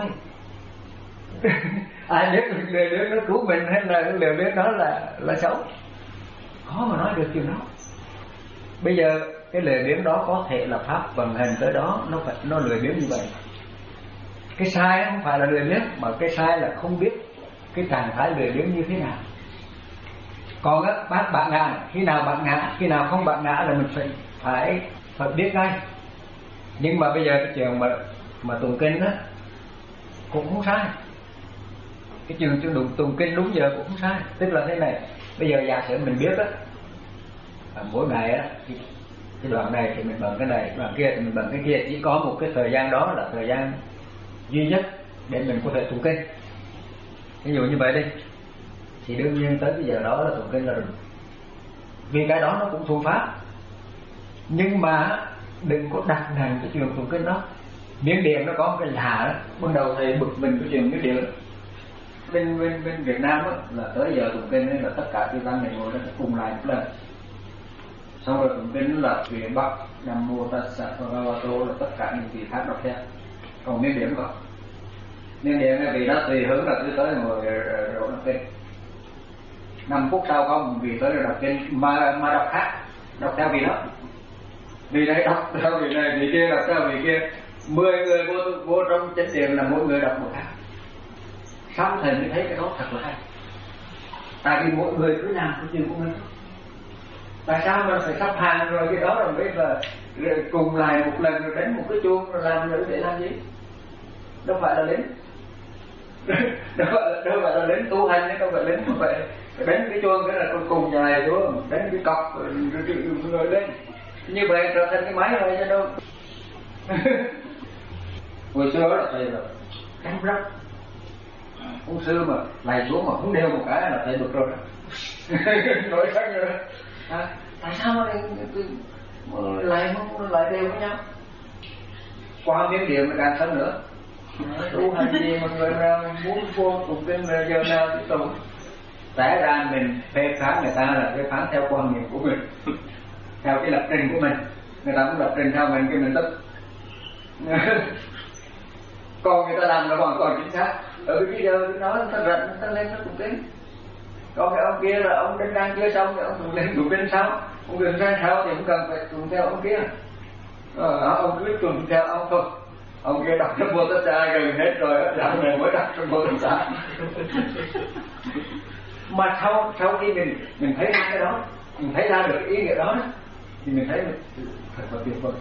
Ai biết lười biếng nó cứu mình hay là lười biếng đó là là xấu, khó mà nói được chuyện đó. Bây giờ cái lười biếng đó có thể là pháp vận hành tới đó, nó phải nó lười biếng như vậy. Cái sai không phải là lười biếng, mà cái sai là không biết cái trạng thái lười biếng như thế nào. Còn á, bác bạn ngã, khi nào bạn ngã, khi nào không bạn ngã là mình phải phải phải biết ngay. Nhưng mà bây giờ cái chuyện mà mà tụng kinh á cũng không sai. Cái chuyện chuyện tụng tụng kinh đúng giờ cũng không sai. Tức là thế này, bây giờ giả sử mình biết á, mỗi ngày á cái, cái đoạn này thì mình bằng cái này, đoạn kia thì mình bằng cái kia, chỉ có một cái thời gian đó là thời gian duy nhất để mình có thể tụng kinh. Ví dụ như vậy đi, thì đương nhiên tới cái giờ đó là tụng kinh là đúng, vì cái đó nó cũng thuộc pháp. Nhưng mà đừng có đặt nặng cái chuyện tụng kinh đó. Miếng Điện nó có một cái lạ đó, ban đầu thầy bực mình cái chuyện Miếng Điện. Bên bên bên Việt Nam đó, là tới giờ tụng kinh là tất cả chư tăng này ngồi đó cùng lại một lần, xong rồi tụng kinh là phía Bắc Nam Mô Tassa Bhagavato là tất cả những vị khác đọc theo. Còn Miếng Điện có, Miếng Điện là vì đó tùy hứng là cứ tới ngồi rồi đọc kinh. Năm phút sau có một vị tới đọc kinh mà mà đọc khác, đọc theo vị đó, vì này đọc theo vị này, vị kia đọc theo vị kia, mười người vô vô trong chánh điện là mỗi người đọc một khác. Xong thầy mới thấy cái đó thật là hay, tại vì mỗi người cứ làm cái chuyện của mình. Tại sao mà phải sắp hàng rồi cái đó rồi mới là cùng lại một lần rồi đánh một cái chuông rồi làm nữa để làm gì? Đâu phải là lính. đâu phải đâu phải là lính tu hành, đâu phải lính, không phải đánh cái chuông cái là con cùng nhài xuống, đánh cái cọc rồi, rồi, rồi lên như vậy trở thành cái máy rồi chứ đâu. Hồi xưa là thầy là đánh rắc, ông sư mà lại xuống mà không đeo một cái là thầy được rồi đó. Nói khác rồi à, tại sao lại lại không lại đeo với nhau? Qua Miếng Điện mà càng sân nữa. Tu hành gì mà người nào muốn vô tụng kinh giờ nào thì tụng. Té ra mình phê phán người ta là phê phán theo quan niệm của mình, theo cái lập trình của mình. Người ta cũng lập trình theo mình, cái mình tức. Còn người ta làm là hoàn toàn chính xác. Ở bây giờ nó nói ta rảnh, ta lên nó tụng kinh. Còn cái ông kia là ông đang chưa xong thì ông tụng lên tụng kinh sau, ông đừng ra sau thì không cần phải tụng theo ông kia. Ờ, ông cứ tụng theo ông thôi. Ông kia đọc trong Bồ Tát Cha gần hết rồi, dạo này mới đọc trong Bồ Tát Cha. Mà sau sau khi mình mình thấy ra cái đó, mình thấy ra được ý nghĩa đó, thì mình thấy mình thật là tuyệt vời.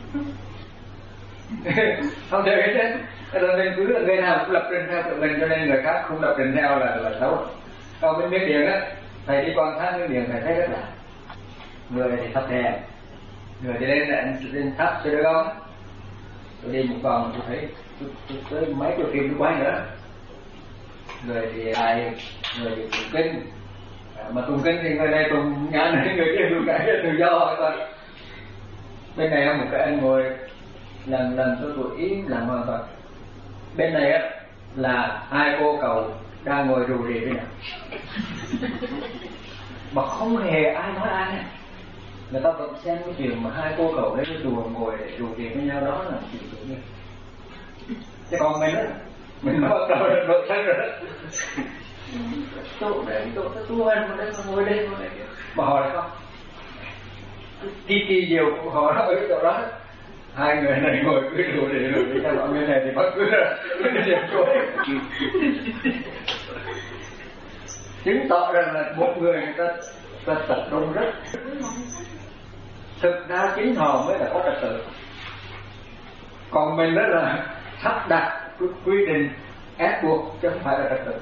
Không thể cái chết, là mình cứ là người nào cũng lập trình theo tự mình, cho nên người khác không lập trình theo là là xấu. Còn bên Miếng Điện á, thầy đi quan sát Miếng Điện thầy thấy rất là người thì thấp đèn, người thì lên lên, lên thấp sẽ được không? Tôi đi một vòng tôi thấy tôi, tôi, tới mấy chục kim tôi quay nữa. Người thì ai, người thì tụng kinh, à, mà tụng kinh thì người này tụng nhã này, người kia tụng cái tự do hoàn toàn. Bên này có một cái anh ngồi lần lần tôi tụi ý làm hoàn toàn. Bên này á là hai cô cậu đang ngồi rù rì bên này, mà không hề ai nói ai này. người ta vẫn xem cái chuyện mà hai cô cậu đến cái chùa ngồi để trò chuyện với nhau đó là chuyện tự nhiên. Chứ còn mình á, mình bắt đầu là nội thân rồi đó. Tôi để tôi tu ăn mà đây ngồi đây ngồi đây mà hỏi không? Kỳ kỳ nhiều cũng hỏi ở chỗ đó. Hai người này ngồi cứ đủ để rồi với nhau, người này thì bắt cứ là cứ điểm chuối. Chứng tỏ rằng là một người người ta ta tập trung rất. Thực ra chính họ mới là có trật tự. Còn mình đó là sắp đặt quy định ép buộc chứ không phải là trật tự.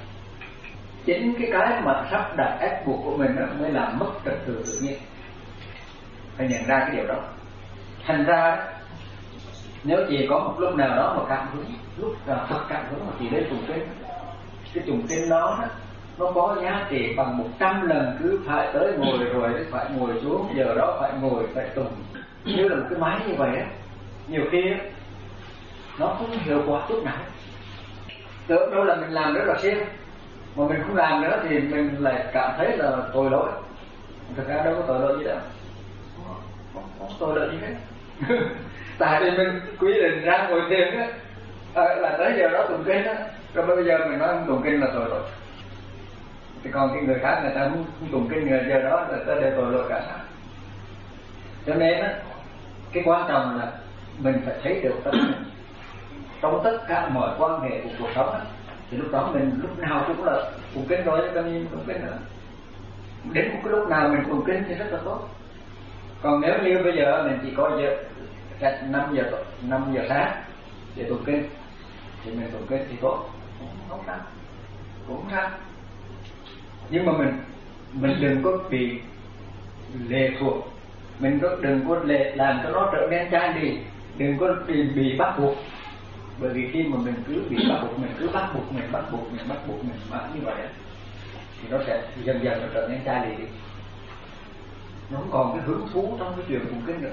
Chính cái cái mà sắp đặt ép buộc của mình đó mới làm mất trật tự tự nhiên. Phải nhận ra cái điều đó. Thành ra nếu chị có một lúc nào đó mà cảm hứng, lúc nào thật cảm hứng mà chị đến tụng kinh, cái tụng kinh đó, đó nó có giá trị bằng một trăm lần cứ phải tới ngồi rồi phải ngồi xuống, giờ đó phải ngồi phải tụng như là một cái máy như vậy á. Nhiều khi á nó không hiệu quả chút nào. Tưởng đâu là mình làm rất là siêng, mà mình không làm nữa thì mình lại cảm thấy là tội lỗi. Thực ra đâu có tội lỗi gì đâu, không, không, không tội lỗi gì hết. Tại vì mình quy định ra ngồi thiền á, à, là tới giờ đó tụng kinh á, rồi bây giờ mình nói không tụng kinh là tội lỗi. Thì còn cái người khác người ta không, không tụng kinh người giờ đó là ta đều tội lỗi cả sao. Cho nên á, cái quan trọng là mình phải thấy được tâm mình trong tất cả mọi quan hệ của cuộc sống á, thì lúc đó mình lúc nào cũng là tụng kinh rồi, cho nên tụng kinh nữa. Đến một cái lúc nào mình tụng kinh thì rất là tốt. Còn nếu như bây giờ mình chỉ có giờ năm giờ năm giờ sáng để tụng kinh thì mình tụng kinh thì tốt, không sao, cũng sao. Nhưng mà mình mình đừng có bị lệ thuộc, mình có đừng có lệ làm cho nó trở nên chán đi, đừng có bị, bị bắt buộc. Bởi vì khi mà mình cứ bị bắt buộc, mình cứ bắt buộc mình bắt buộc mình bắt buộc mình mãi như vậy thì nó sẽ dần dần nó trở nên chán đi, nó không còn cái hứng thú trong cái chuyện tụng kinh nữa.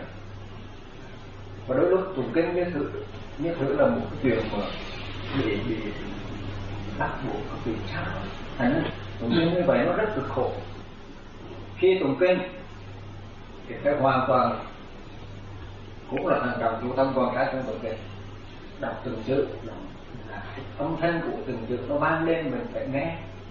Và đôi lúc tụng kinh như thử như thử là một cái chuyện mà bị bị bắt buộc, bị sao thành tụng kinh như vậy nó rất cực khổ. Khi tụng kinh thì phải hoàn toàn cũng là hành động chủ tâm quan sát trong tụng kinh, đọc từng chữ là âm thanh của từng chữ nó vang lên mình phải nghe.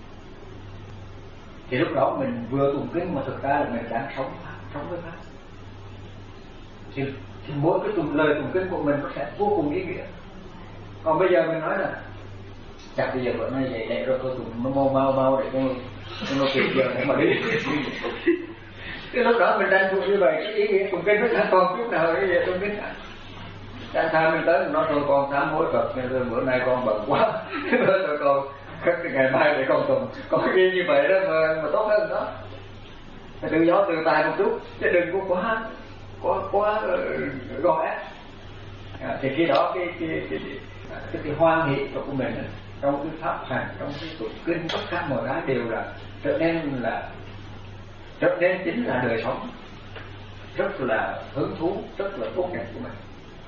Thì lúc đó mình vừa tụng kinh mà thực ra là mình đang sống sống với pháp. Thì, thì mỗi cái tụng lời tụng kinh của mình nó sẽ vô cùng ý nghĩa. Còn bây giờ mình nói là chắc bây giờ bữa nay dậy để rồi tôi tụng nó mau mau mau để cho nó kịp giờ để mà đi. Cái lúc đó mình đang tụng như vậy, cái ý nghĩa tụng kinh nó chẳng còn chút nào cái gì tụng kinh cả. Đang tham mình tới mình nói thôi con sám hối Phật, nên bữa nay con bận quá, rồi con khắc ngày mai để con tụng, con ghi như vậy đó mà, mà tốt hơn đó. Tự do tự tại một chút, chứ đừng có quá quá quá uh, gò ép. À, thì khi đó cái cái cái cái, cái, cái hoan hỷ của mình trong cái pháp hành, trong cái tụng kinh, tất cả mọi cái đều là trở nên là trở nên chính là đời sống rất là hứng thú, rất là tốt đẹp của mình.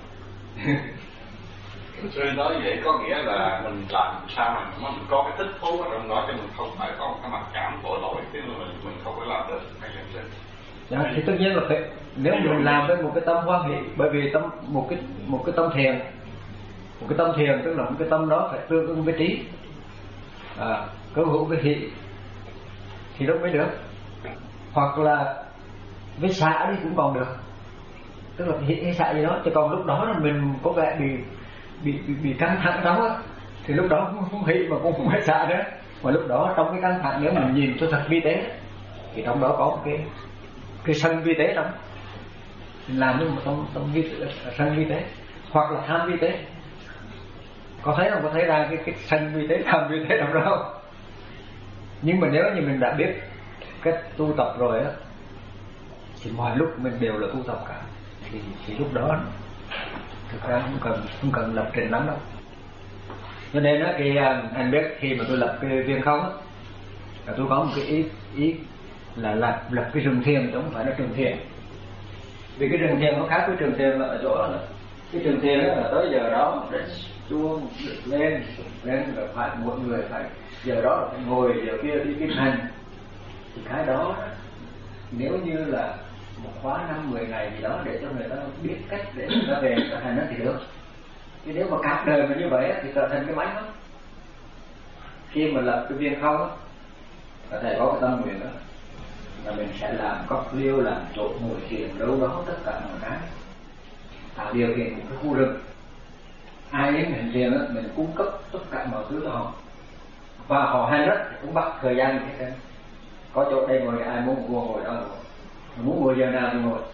Sư nói vậy có nghĩa là mình làm sao mà mình có cái thích thú ở trong đó, cho mình không phải có một cái mặc cảm tội lỗi, chứ mình mình không có làm được hay là gì. Dạ, thì tất nhiên là phải, nếu mình làm với một cái tâm hoan hỷ, bởi vì tâm một cái một cái tâm thiền, một cái tâm thiền tức là một cái tâm đó phải tương ứng với trí, à, có hữu với hỷ thì lúc mới được, hoặc là với xả đi cũng còn được, tức là hỷ hay xả gì đó. Chứ còn lúc đó là mình có vẻ bị bị bị, bị căng thẳng đó á, thì lúc đó cũng không hỷ mà cũng không phải xả nữa. Mà lúc đó trong cái căng thẳng nếu mình nhìn cho thật vi tế thì trong đó có một cái cái sân vi tế đó, mình làm như một tâm tâm vi sân vi tế hoặc là tham vi tế. Có thấy không? Có thấy ra cái cái sân vi tế, tham vi tế trong đó không? Nhưng mà nếu như mình đã biết cách tu tập rồi á thì mọi lúc mình đều là tu tập cả, thì thì lúc đó thực ra không cần không cần lập trình lắm đâu. Cho nên á thì anh biết khi mà tôi lập cái viên không á, là tôi có một cái ý ý là lập lập cái rừng thiền, chứ không phải là trường thiền. Vì cái rừng thiền nó khác với trường thiền là ở chỗ là cái trường thiền là tới giờ đó để chuông lên lên là phải một người phải giờ đó là phải ngồi, giờ kia đi kinh hành. Thì cái đó nếu như là một khóa năm mười ngày gì đó để cho người ta biết cách để người ta về trở thành nó thì được. Chứ nếu mà cả đời mà như vậy thì trở thành cái máy đó. Khi mà lập cái viên không á, thầy có cái tâm nguyện đó là mình sẽ làm cốc liêu, làm chỗ ngồi thiền đâu đó tất cả mọi cái, tạo điều kiện một cái khu rừng. Ai đến hành thiền đó, mình cung cấp tất cả mọi thứ cho họ, và họ hành đó cũng bắt thời gian như thế. Có chỗ đây ngồi, ai muốn ngồi ngồi đó ngồi, muốn ngồi giờ nào thì ngồi.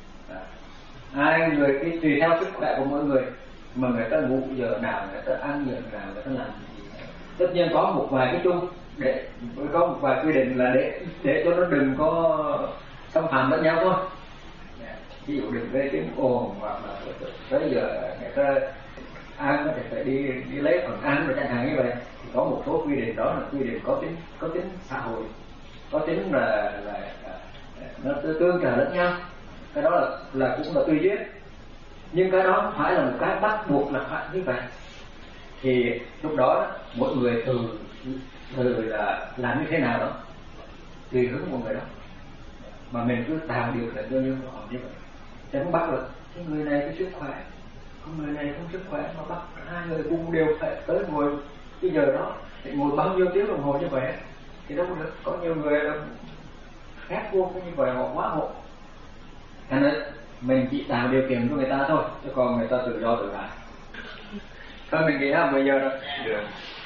Ai người cái tùy theo sức khỏe của mỗi người mà người ta ngủ giờ nào, người ta ăn giờ nào, người ta làm gì. Tất nhiên có một vài cái chung để có một vài quy định là để để cho nó đừng có xâm phạm lẫn nhau thôi. Ví dụ đừng gây tiếng ồn, hoặc là tới giờ người ta ăn có thể phải đi đi lấy phần ăn rồi chẳng hạn như vậy. Thì có một số quy định đó là quy định có tính có tính xã hội, có tính là là, là nó tương trợ lẫn nhau. Cái đó là là cũng là tùy duyên, nhưng cái đó không phải là một cái bắt buộc là phải như vậy. Thì lúc đó mỗi người từ từ là làm như thế nào đó tùy hướng của người đó, mà mình cứ tạo điều kiện cho như họ như vậy. Chứ không bắt được cái người này có sức khỏe, con người này không sức khỏe mà bắt hai người cùng đều phải tới ngồi cái giờ đó thì ngồi bao nhiêu tiếng đồng hồ như vậy thì đâu được. Có nhiều người là khác vô như vậy họ quá hộ. Cho nên mình chỉ tạo điều kiện cho người ta thôi, chứ còn người ta tự do tự tại. Thôi mình nghĩ là bây giờ đó. Yeah.